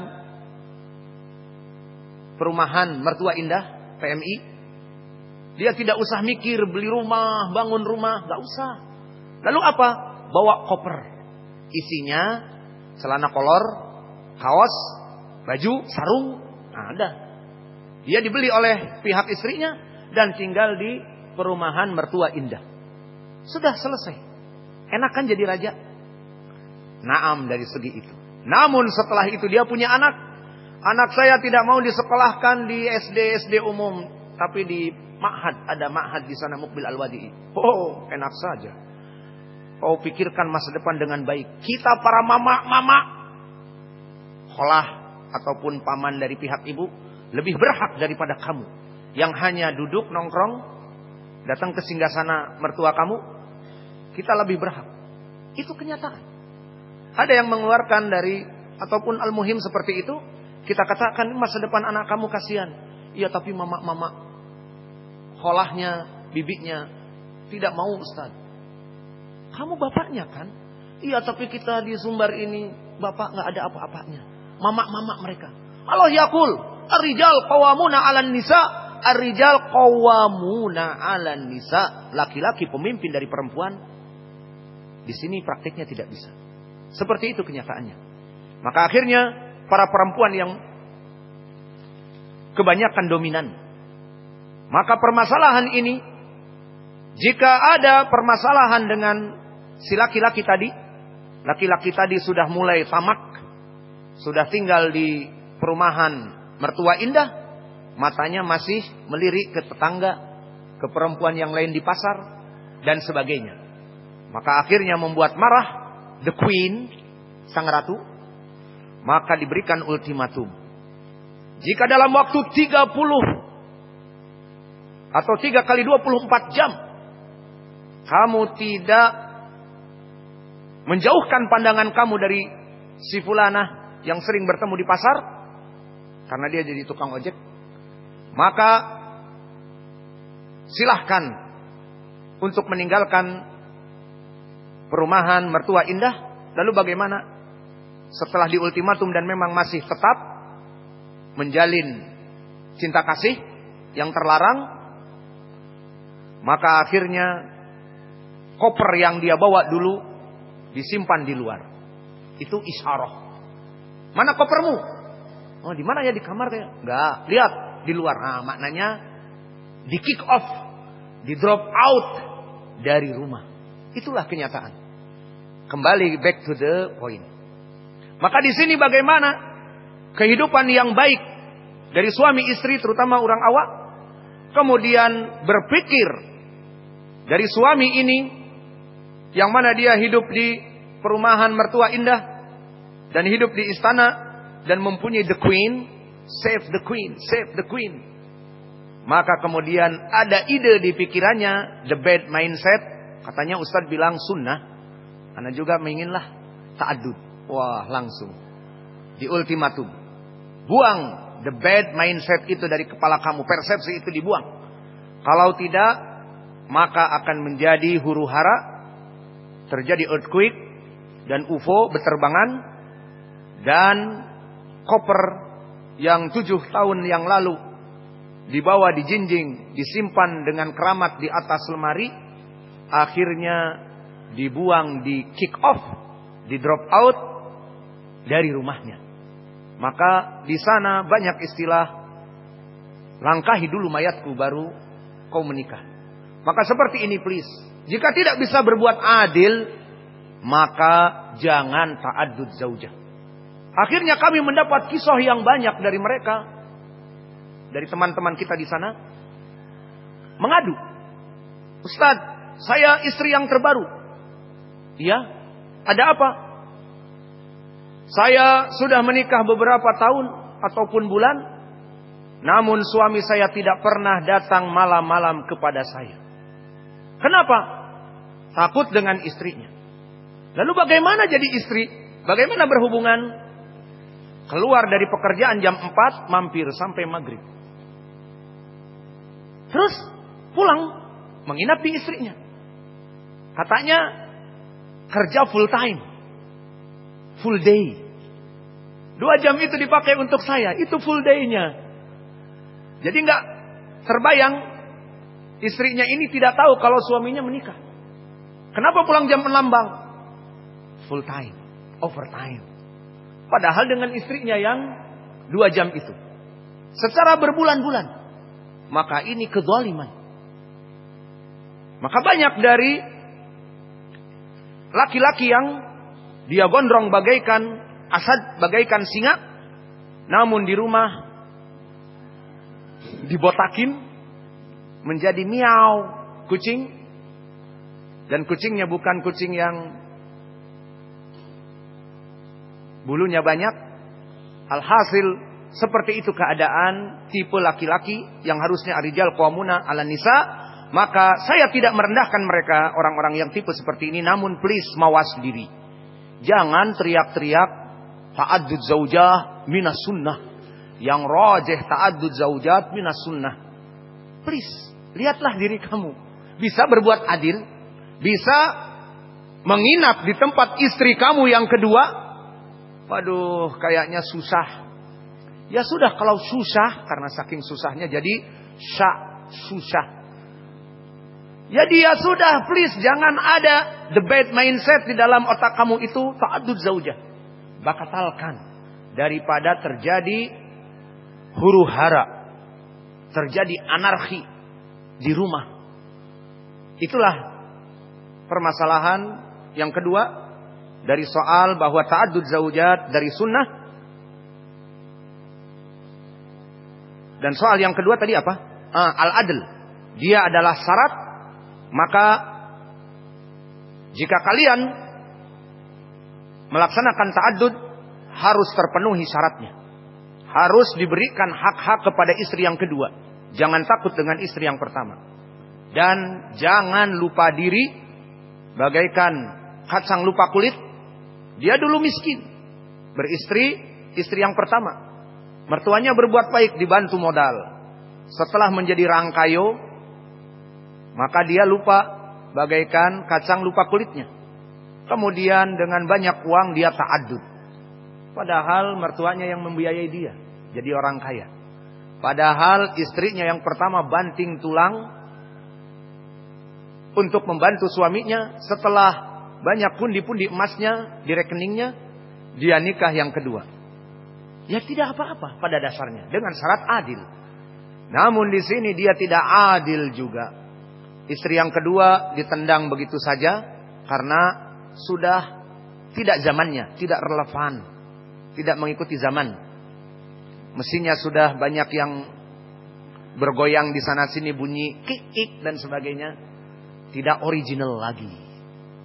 perumahan Mertua Indah, P M I. Dia tidak usah mikir beli rumah, bangun rumah, gak usah. Lalu apa? Bawa koper. Isinya celana kolor, kaos, baju, sarung. Nah, ada. Dia dibeli oleh pihak istrinya dan tinggal di perumahan Mertua Indah. Sudah selesai. Enak kan jadi raja? Naam dari segi itu. Namun setelah itu dia punya anak. Anak saya tidak mau disekolahkan di S D S D umum, tapi di ma'had, ada ma'had di sana, Mukbil Al-Wadi'i. Oh, enak saja. Kau pikirkan masa depan dengan baik. Kita para mama-mama, kholah ataupun paman dari pihak ibu, lebih berhak daripada kamu. Yang hanya duduk nongkrong, datang ke singgasana mertua kamu, kita lebih berhak. Itu kenyataan. Ada yang mengeluarkan dari, ataupun al-muhim seperti itu, kita katakan masa depan anak kamu kasihan. Iya tapi mama-mama, kholahnya, bibiknya tidak mau Ustaz. Kamu bapaknya kan? Iya tapi kita di Sumbar ini bapak nggak ada apa-apanya. Mama-mama mereka. Allah yakul, ar-rijal qawwamuna 'alan nisa, ar-rijal qawwamuna 'alan nisa. Laki-laki pemimpin dari perempuan. Di sini praktiknya tidak bisa. Seperti itu kenyataannya. Maka akhirnya para perempuan yang kebanyakan dominan. Maka permasalahan ini, jika ada permasalahan dengan si laki-laki tadi, laki-laki tadi sudah mulai tamak, sudah tinggal di perumahan Mertua Indah, matanya masih melirik ke tetangga, ke perempuan yang lain di pasar, dan sebagainya. Maka akhirnya membuat marah the queen, sang ratu, maka diberikan ultimatum. Jika dalam waktu tiga puluh atau tiga kali dua puluh empat jam kamu tidak menjauhkan pandangan kamu dari si fulanah yang sering bertemu di pasar, karena dia jadi tukang ojek, maka silahkan untuk meninggalkan perumahan Mertua Indah. Lalu bagaimana? Setelah diultimatum dan memang masih tetap menjalin cinta kasih yang terlarang, maka akhirnya koper yang dia bawa dulu disimpan di luar. Itu isyarah. Mana kopermu? Oh, di mana ya, di kamar kayak? Enggak, lihat di luar. Nah, maknanya di kick off, di drop out dari rumah. Itulah kenyataan. Kembali back to the point. Maka di sini bagaimana kehidupan yang baik dari suami istri, terutama orang awak, kemudian berpikir dari suami ini yang mana dia hidup di perumahan mertua indah dan hidup di istana dan mempunyai the queen, save the queen, save the queen. Maka kemudian ada ide di pikirannya, the bad mindset. Katanya Ustadz bilang sunnah, ana juga menginginlah ta'addud. Wah, langsung di ultimatum, buang the bad mindset itu dari kepala kamu, persepsi itu dibuang. Kalau tidak, maka akan menjadi huru hara, terjadi earthquake dan U F O berterbangan, dan koper yang tujuh tahun yang lalu dibawa dijinjing, disimpan dengan keramat di atas lemari, akhirnya dibuang, di kick off, di drop out dari rumahnya. Maka di sana banyak istilah, langkahi dulu mayatku baru kau menikah. Maka seperti ini please, jika tidak bisa berbuat adil, maka jangan ta'addud zaujah. Akhirnya kami mendapat kisah yang banyak dari mereka, dari teman-teman kita di sana, mengadu, Ustadz, saya istri yang terbaru. Iya, ada apa? Saya sudah menikah beberapa tahun ataupun bulan, namun suami saya tidak pernah datang malam-malam kepada saya. Kenapa? Takut dengan istrinya. Lalu bagaimana jadi istri? Bagaimana berhubungan? Keluar dari pekerjaan jam empat, mampir sampai maghrib. Terus pulang menginap di istrinya. Katanya kerja full time, full day. Dua jam itu dipakai untuk saya, itu full day-nya. Jadi nggak terbayang istrinya ini tidak tahu kalau suaminya menikah. Kenapa pulang jam enam bang? Full time, overtime. Padahal dengan istrinya yang dua jam itu, secara berbulan-bulan. Maka ini kezaliman. Maka banyak dari laki-laki yang dia gondrong bagaikan asad, bagaikan singa, namun di rumah dibotakin menjadi miau kucing, dan kucingnya bukan kucing yang bulunya banyak. Alhasil seperti itu keadaan tipe laki-laki yang harusnya arijal qawamuna 'alan nisa. Maka saya tidak merendahkan mereka, orang-orang yang tipe seperti ini. Namun please, mawas diri. Jangan teriak-teriak ta'addud zaujah minas sunnah. Yang rajih ta'addud zaujat minas sunnah. Please, lihatlah diri kamu. Bisa berbuat adil? Bisa menginap di tempat istri kamu yang kedua? Waduh, kayaknya susah. Ya sudah, kalau susah, karena saking susahnya jadi syak, susah. Ya dia sudah, please jangan ada the bad mindset di dalam otak kamu itu ta'addud zaujah. Batalkan daripada terjadi huru hara, terjadi anarki di rumah. Itulah permasalahan yang kedua dari soal bahwa ta'addud zaujat dari sunnah. Dan soal yang kedua tadi apa? Ah, al-adl. Dia adalah syarat. Maka jika kalian melaksanakan ta'addud, harus terpenuhi syaratnya. Harus diberikan hak-hak kepada istri yang kedua. Jangan takut dengan istri yang pertama. Dan jangan lupa diri, bagaikan kacang lupa kulit. Dia dulu miskin, beristri, istri yang pertama. Mertuanya berbuat baik, dibantu modal. Setelah menjadi rangkayo, maka dia lupa, bagaikan kacang lupa kulitnya. Kemudian dengan banyak uang dia ta'addud. Padahal mertuanya yang membiayai dia, jadi orang kaya. Padahal istrinya yang pertama banting tulang untuk membantu suaminya. Setelah banyak pundi-pundi emasnya di rekeningnya, dia nikah yang kedua. Ya tidak apa-apa pada dasarnya, dengan syarat adil. Namun di sini dia tidak adil juga. Istri yang kedua ditendang begitu saja karena sudah tidak zamannya, tidak relevan, tidak mengikuti zaman. Mesinnya sudah banyak yang bergoyang di sana sini, bunyi kik-kik dan sebagainya. Tidak original lagi.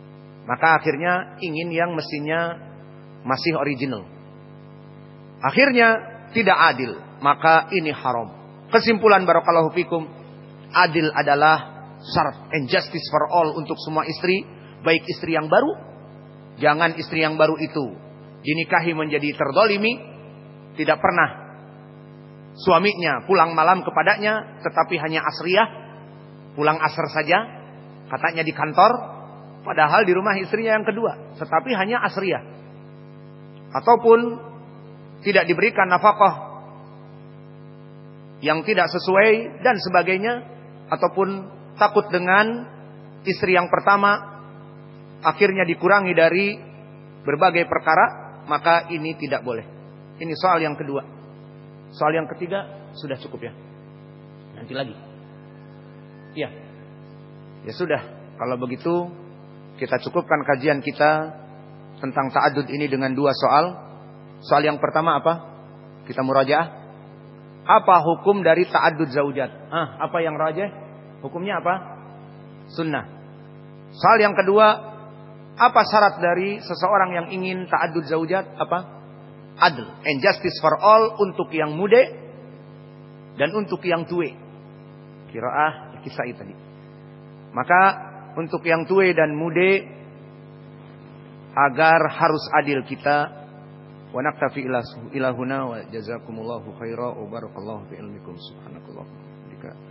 Maka akhirnya ingin yang mesinnya masih original. Akhirnya tidak adil. Maka ini haram. Kesimpulan barakallahu fikum. Adil adalah syarat and justice for all untuk semua istri. Baik istri yang baru. Jangan istri yang baru itu dinikahi menjadi terdolimi. Tidak pernah suaminya pulang malam kepadanya. Tetapi hanya asriyah. Pulang asar saja. Katanya di kantor. Padahal di rumah istrinya yang kedua. Tetapi hanya asriyah. Ataupun tidak diberikan nafkah yang tidak sesuai dan sebagainya. Ataupun takut dengan istri yang pertama. Akhirnya dikurangi dari berbagai perkara. Maka ini tidak boleh. Ini soal yang kedua. Soal yang ketiga sudah cukup ya. Nanti lagi. Iya. Ya sudah. Kalau begitu kita cukupkan kajian kita tentang ta'adud ini dengan dua soal. Soal yang pertama apa? Kita murajaah. Apa hukum dari ta'adud zaujat? Ah, apa yang rajih? Hukumnya apa? Sunnah. Soal yang kedua, apa syarat dari seseorang yang ingin ta'adud zaujat? Apa? Adl. And justice for all untuk yang muda dan untuk yang tua. Qiraah kisah tadi. Maka untuk yang tua dan muda agar harus adil kita. Wa naktafi ilahuna wa jazakumullahu khaira wa barakallahu fi ilmikum subhanakallah.